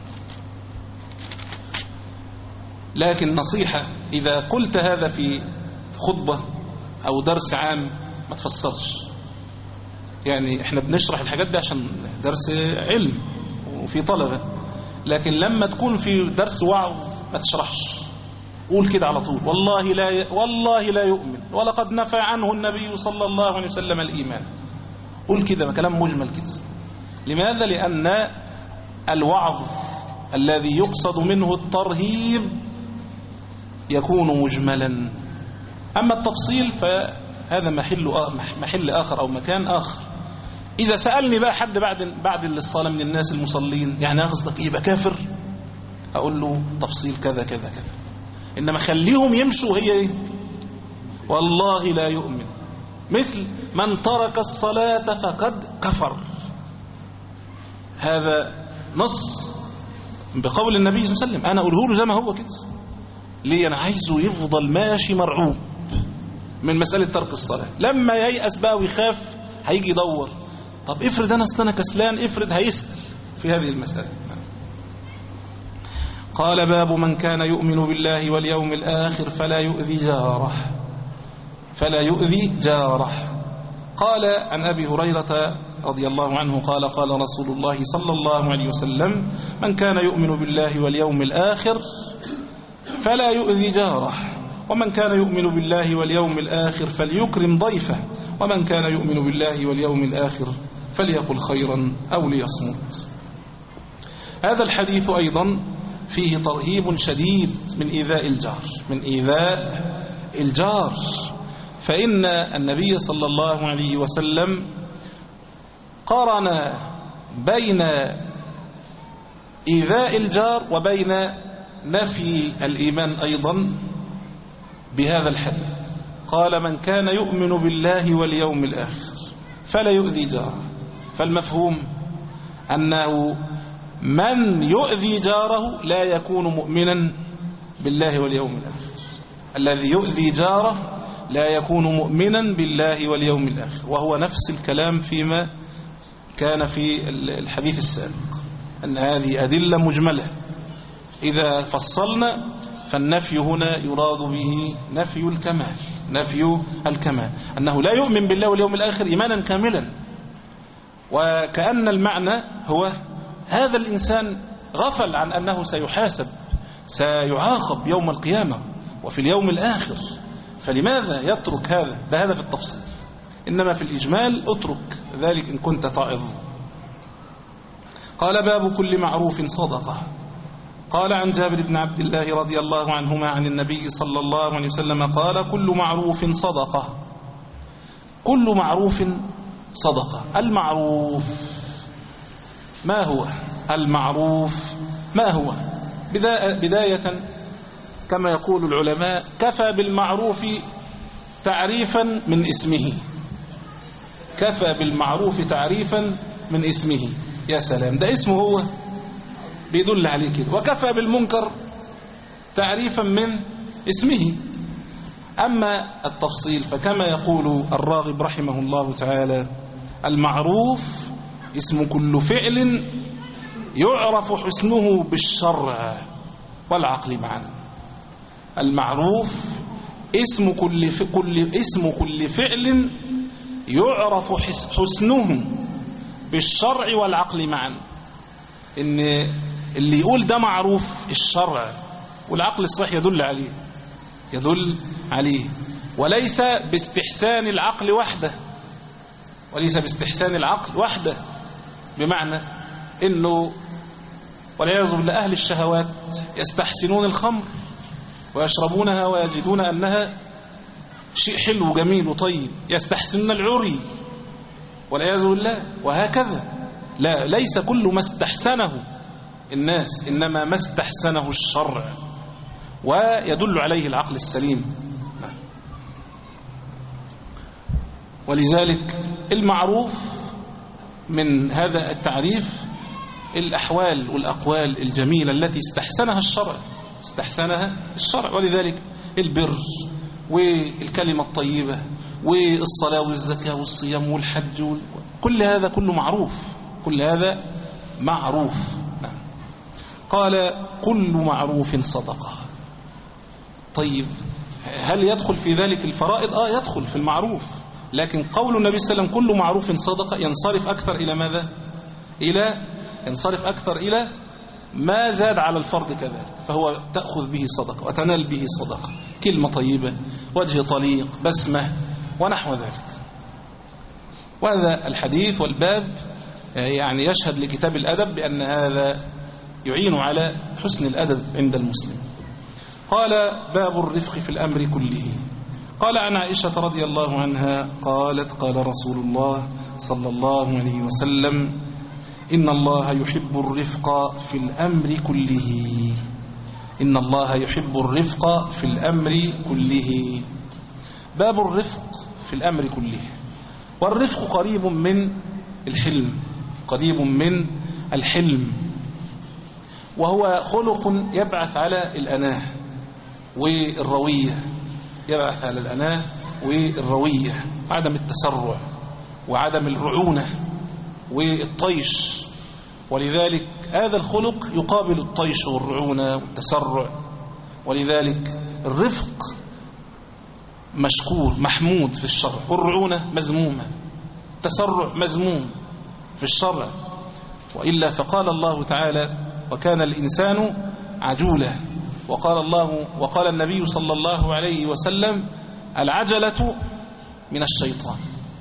لكن نصيحة، إذا قلت هذا في خطبة أو درس عام ما تفسرش، يعني احنا بنشرح الحاجات دي عشان درس علم وفي طلبة، لكن لما تكون في درس وعظ ما تشرحش، قول كده على طول والله لا ي... والله لا يؤمن ولقد نفى عنه النبي صلى الله عليه وسلم الإيمان. قول كده كلام مجمل كده. لماذا؟ لأن الوعظ الذي يقصد منه الترهيب يكون مجملا، أما التفصيل فهذا محل محل آخر أو مكان آخر. إذا سألني بقى حد بعد بعد الصلاة من الناس المصلين يعني قصدك إيه بقى كافر، أقول له تفصيل كذا كذا كذا، إنما خليهم يمشوا هي إيه؟ والله لا يؤمن، مثل من ترك الصلاة فقد كفر. هذا نص بقول النبي صلى الله عليه وسلم، أنا أقوله له زي ما هو كده. ليه؟ أنا عايزه يفضل ماشي مرعوب من مسألة ترك الصلاة. لما ييأس بقى ويخاف هيجي يدور، طب افرض أنا أصلا كسلان، افرض هيسأل في هذه المسألة. قال باب من كان يؤمن بالله واليوم الآخر فلا يؤذي جاره فلا يؤذي جاره. قال عن أبي هريرة رضي الله عنه قال قال رسول الله صلى الله عليه وسلم من كان يؤمن بالله واليوم الآخر فلا يؤذي جاره، ومن كان يؤمن بالله واليوم الآخر فليكرم ضيفه، ومن كان يؤمن بالله واليوم الآخر فليقل خيرا أو ليصمت. هذا الحديث أيضا فيه ترهيب شديد من إيذاء الجار من إيذاء الجار فإن النبي صلى الله عليه وسلم قارن بين إيذاء الجار وبين نفي الإيمان أيضا بهذا الحديث. قال من كان يؤمن بالله واليوم الآخر فلا يؤذي جاره، فالمفهوم أنه من يؤذي جاره لا يكون مؤمنا بالله واليوم الآخر. الذي يؤذي جاره لا يكون مؤمنا بالله واليوم الآخر، وهو نفس الكلام فيما كان في الحديث السابق، أن هذه أدلة مجملة. إذا فصلنا فالنفي هنا يراد به نفي الكمال، نفي الكمال أنه لا يؤمن بالله واليوم الآخر إيمانا كاملا، وكأن المعنى هو هذا الإنسان غفل عن أنه سيحاسب سيعاقب يوم القيامة وفي اليوم الآخر، فلماذا يترك هذا؟ ده هذا في التفصيل، إنما في الإجمال اترك ذلك إن كنت تعظ. قال باب كل معروف صدقة. قال عن جابر بن عبد الله رضي الله عنهما عن النبي صلى الله عليه وسلم قال كل معروف صدقة. كل معروف صدقة. المعروف ما هو؟ المعروف ما هو؟ بداية كما يقول العلماء كفى بالمعروف تعريفا من اسمه، كفى بالمعروف تعريفا من اسمه. يا سلام، ده اسمه هو بيدل عليه كده. وكفى بالمنكر تعريفا من اسمه. أما التفصيل فكما يقول الراغب رحمه الله تعالى المعروف اسم كل فعل يعرف حسنه بالشرع والعقل معا. المعروف اسم كل كل اسم كل فعل يعرف حسنه بالشرع والعقل معا. ان اللي يقول ده معروف الشرع والعقل الصحيح يدل عليه يدل عليه وليس باستحسان العقل وحده وليس باستحسان العقل وحده بمعنى انه والعياذ بالله اهل الشهوات يستحسنون الخمر ويشربونها ويجدون انها شيء حلو وجميل وطيب يستحسن العري والعياذ بالله، وهكذا. لا، ليس كل ما استحسنه الناس، إنما ما استحسنه الشرع ويدل عليه العقل السليم. ولذلك المعروف من هذا التعريف الأحوال والأقوال الجميلة التي استحسنها الشرع استحسنها الشرع ولذلك البر والكلمة الطيبة والصلاة والزكاة والصيام والحج وال... كل هذا كله معروف، كل هذا معروف. نعم. قال كل معروف صدقة. طيب هل يدخل في ذلك الفرائض؟ آه يدخل في المعروف، لكن قول النبي صلى الله عليه وسلم كل معروف صدقة ينصرف أكثر إلى ماذا؟ إلى ينصرف أكثر إلى ما زاد على الفرض كذلك، فهو تأخذ به صدقة وتنال به صدقة، كلمة طيبة، وجه طليق، بسمة ونحو ذلك. وهذا الحديث والباب يعني يشهد لكتاب الأدب بأن هذا يعين على حسن الأدب عند المسلم. قال باب الرفق في الأمر كله. قال عن عائشة رضي الله عنها قالت قال رسول الله صلى الله عليه وسلم إن الله يحب الرفق في الأمر كله. إن الله يحب الرفق في الأمر كله. باب الرفق في الأمر كله. والرفق قريب من الحلم، قريب من الحلم، وهو خلق يبعث على الأناه والروية، يبعث على الأناه والروية، عدم التسرع وعدم الرعونة والطيش. ولذلك هذا الخلق يقابل الطيش والرعونة والتسرع. ولذلك الرفق مشكور محمود في الشرع، والرعونة مذمومة، التسرع مذموم في الشرع. وإلا فقال الله تعالى وكان الإنسان عجولا، وقال الله وقال النبي صلى الله عليه وسلم العجلة من الشيطان.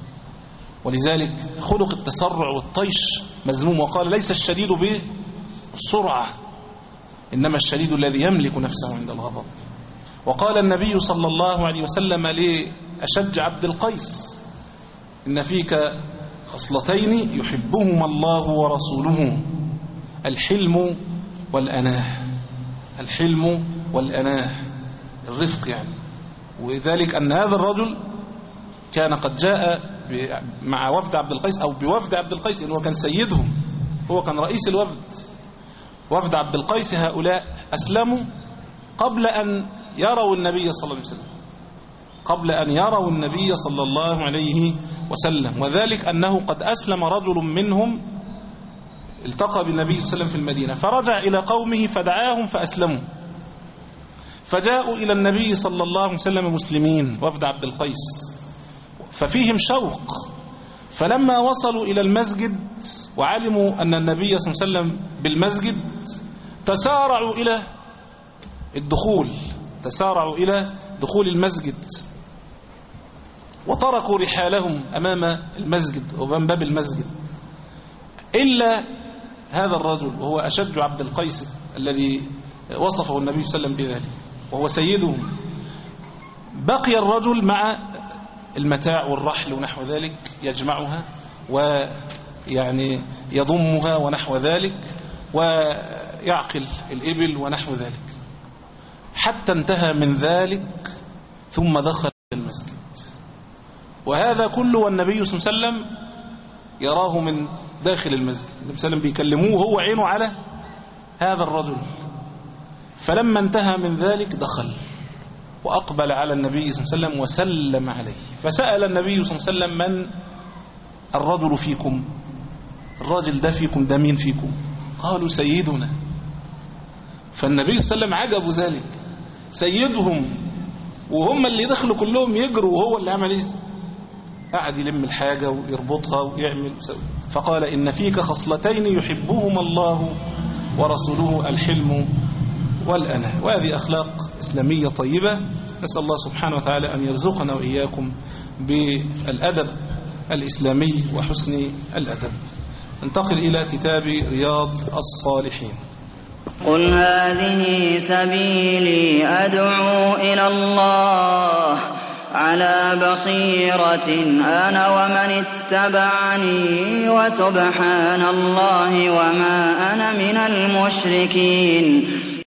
ولذلك خلق التسرع والطيش مذموم، وقال ليس الشديد بالسرعة إنما الشديد الذي يملك نفسه عند الغضب. وقال النبي صلى الله عليه وسلم لأشج عبد القيس إن فيك خصلتين يحبهما الله ورسوله الحلم والأناه. الحلم والأناه الرفق يعني. وذلك أن هذا الرجل كان قد جاء مع وفد عبد القيس أو بوفد عبد القيس، إنه كان سيدهم، هو كان رئيس الوفد. وفد عبد القيس هؤلاء أسلموا قبل أن يروا النبي صلى الله عليه وسلم، قبل أن يروا النبي صلى الله عليه وسلم. وذلك أنه قد أسلم رجل منهم التقى بالنبي صلى الله عليه وسلم في المدينة، فرجع إلى قومه فدعاهم فأسلموا، فجاءوا إلى النبي صلى الله عليه وسلم مسلمين وفد عبد القيس، ففيهم شوق. فلما وصلوا إلى المسجد وعلموا أن النبي صلى الله عليه وسلم بالمسجد تسارعوا إلى الدخول، تسارعوا إلى دخول المسجد، وتركوا رحالهم أمام المسجد وأمام باب المسجد، إلا هذا الرجل وهو أشج عبد القيس الذي وصفه النبي صلى الله عليه وسلم بذلك وهو سيدهم. بقي الرجل مع المتاع والرحل ونحو ذلك، يجمعها ويعني يضمها ونحو ذلك، ويعقل الإبل ونحو ذلك، حتى انتهى من ذلك ثم دخل المسجد. وهذا كله والنبي صلى الله عليه وسلم يراه من داخل المسجد، النبي صلى الله عليه وسلم بيكلموه وهو عينه على هذا الرجل. فلما انتهى من ذلك دخل وأقبل على النبي صلى الله عليه وسلم وسلم عليه. فسأل النبي صلى الله عليه وسلم من الرجل فيكم؟ الراجل ده فيكم ده مين فيكم؟ قالوا سيدنا. فالنبي صلى الله عليه وسلم عجبوا ذلك، سيدهم وهم اللي دخلوا كلهم يجروا وهو اللي عمل ايه؟ قعد يلم الحاجة ويربطها ويعمل ويسوي. فقال إن فيك خصلتين يحبهما الله ورسوله الحلم والأناه. وهذه أخلاق إسلامية طيبة، نسأل الله سبحانه وتعالى أن يرزقنا وإياكم بالأدب الإسلامي وحسن الأدب. ننتقل إلى كتاب رياض الصالحين. قل هذه سبيلي أدعو إلى الله على بصيرة أنا ومن اتبعني وسبحان الله وما أنا من المشركين.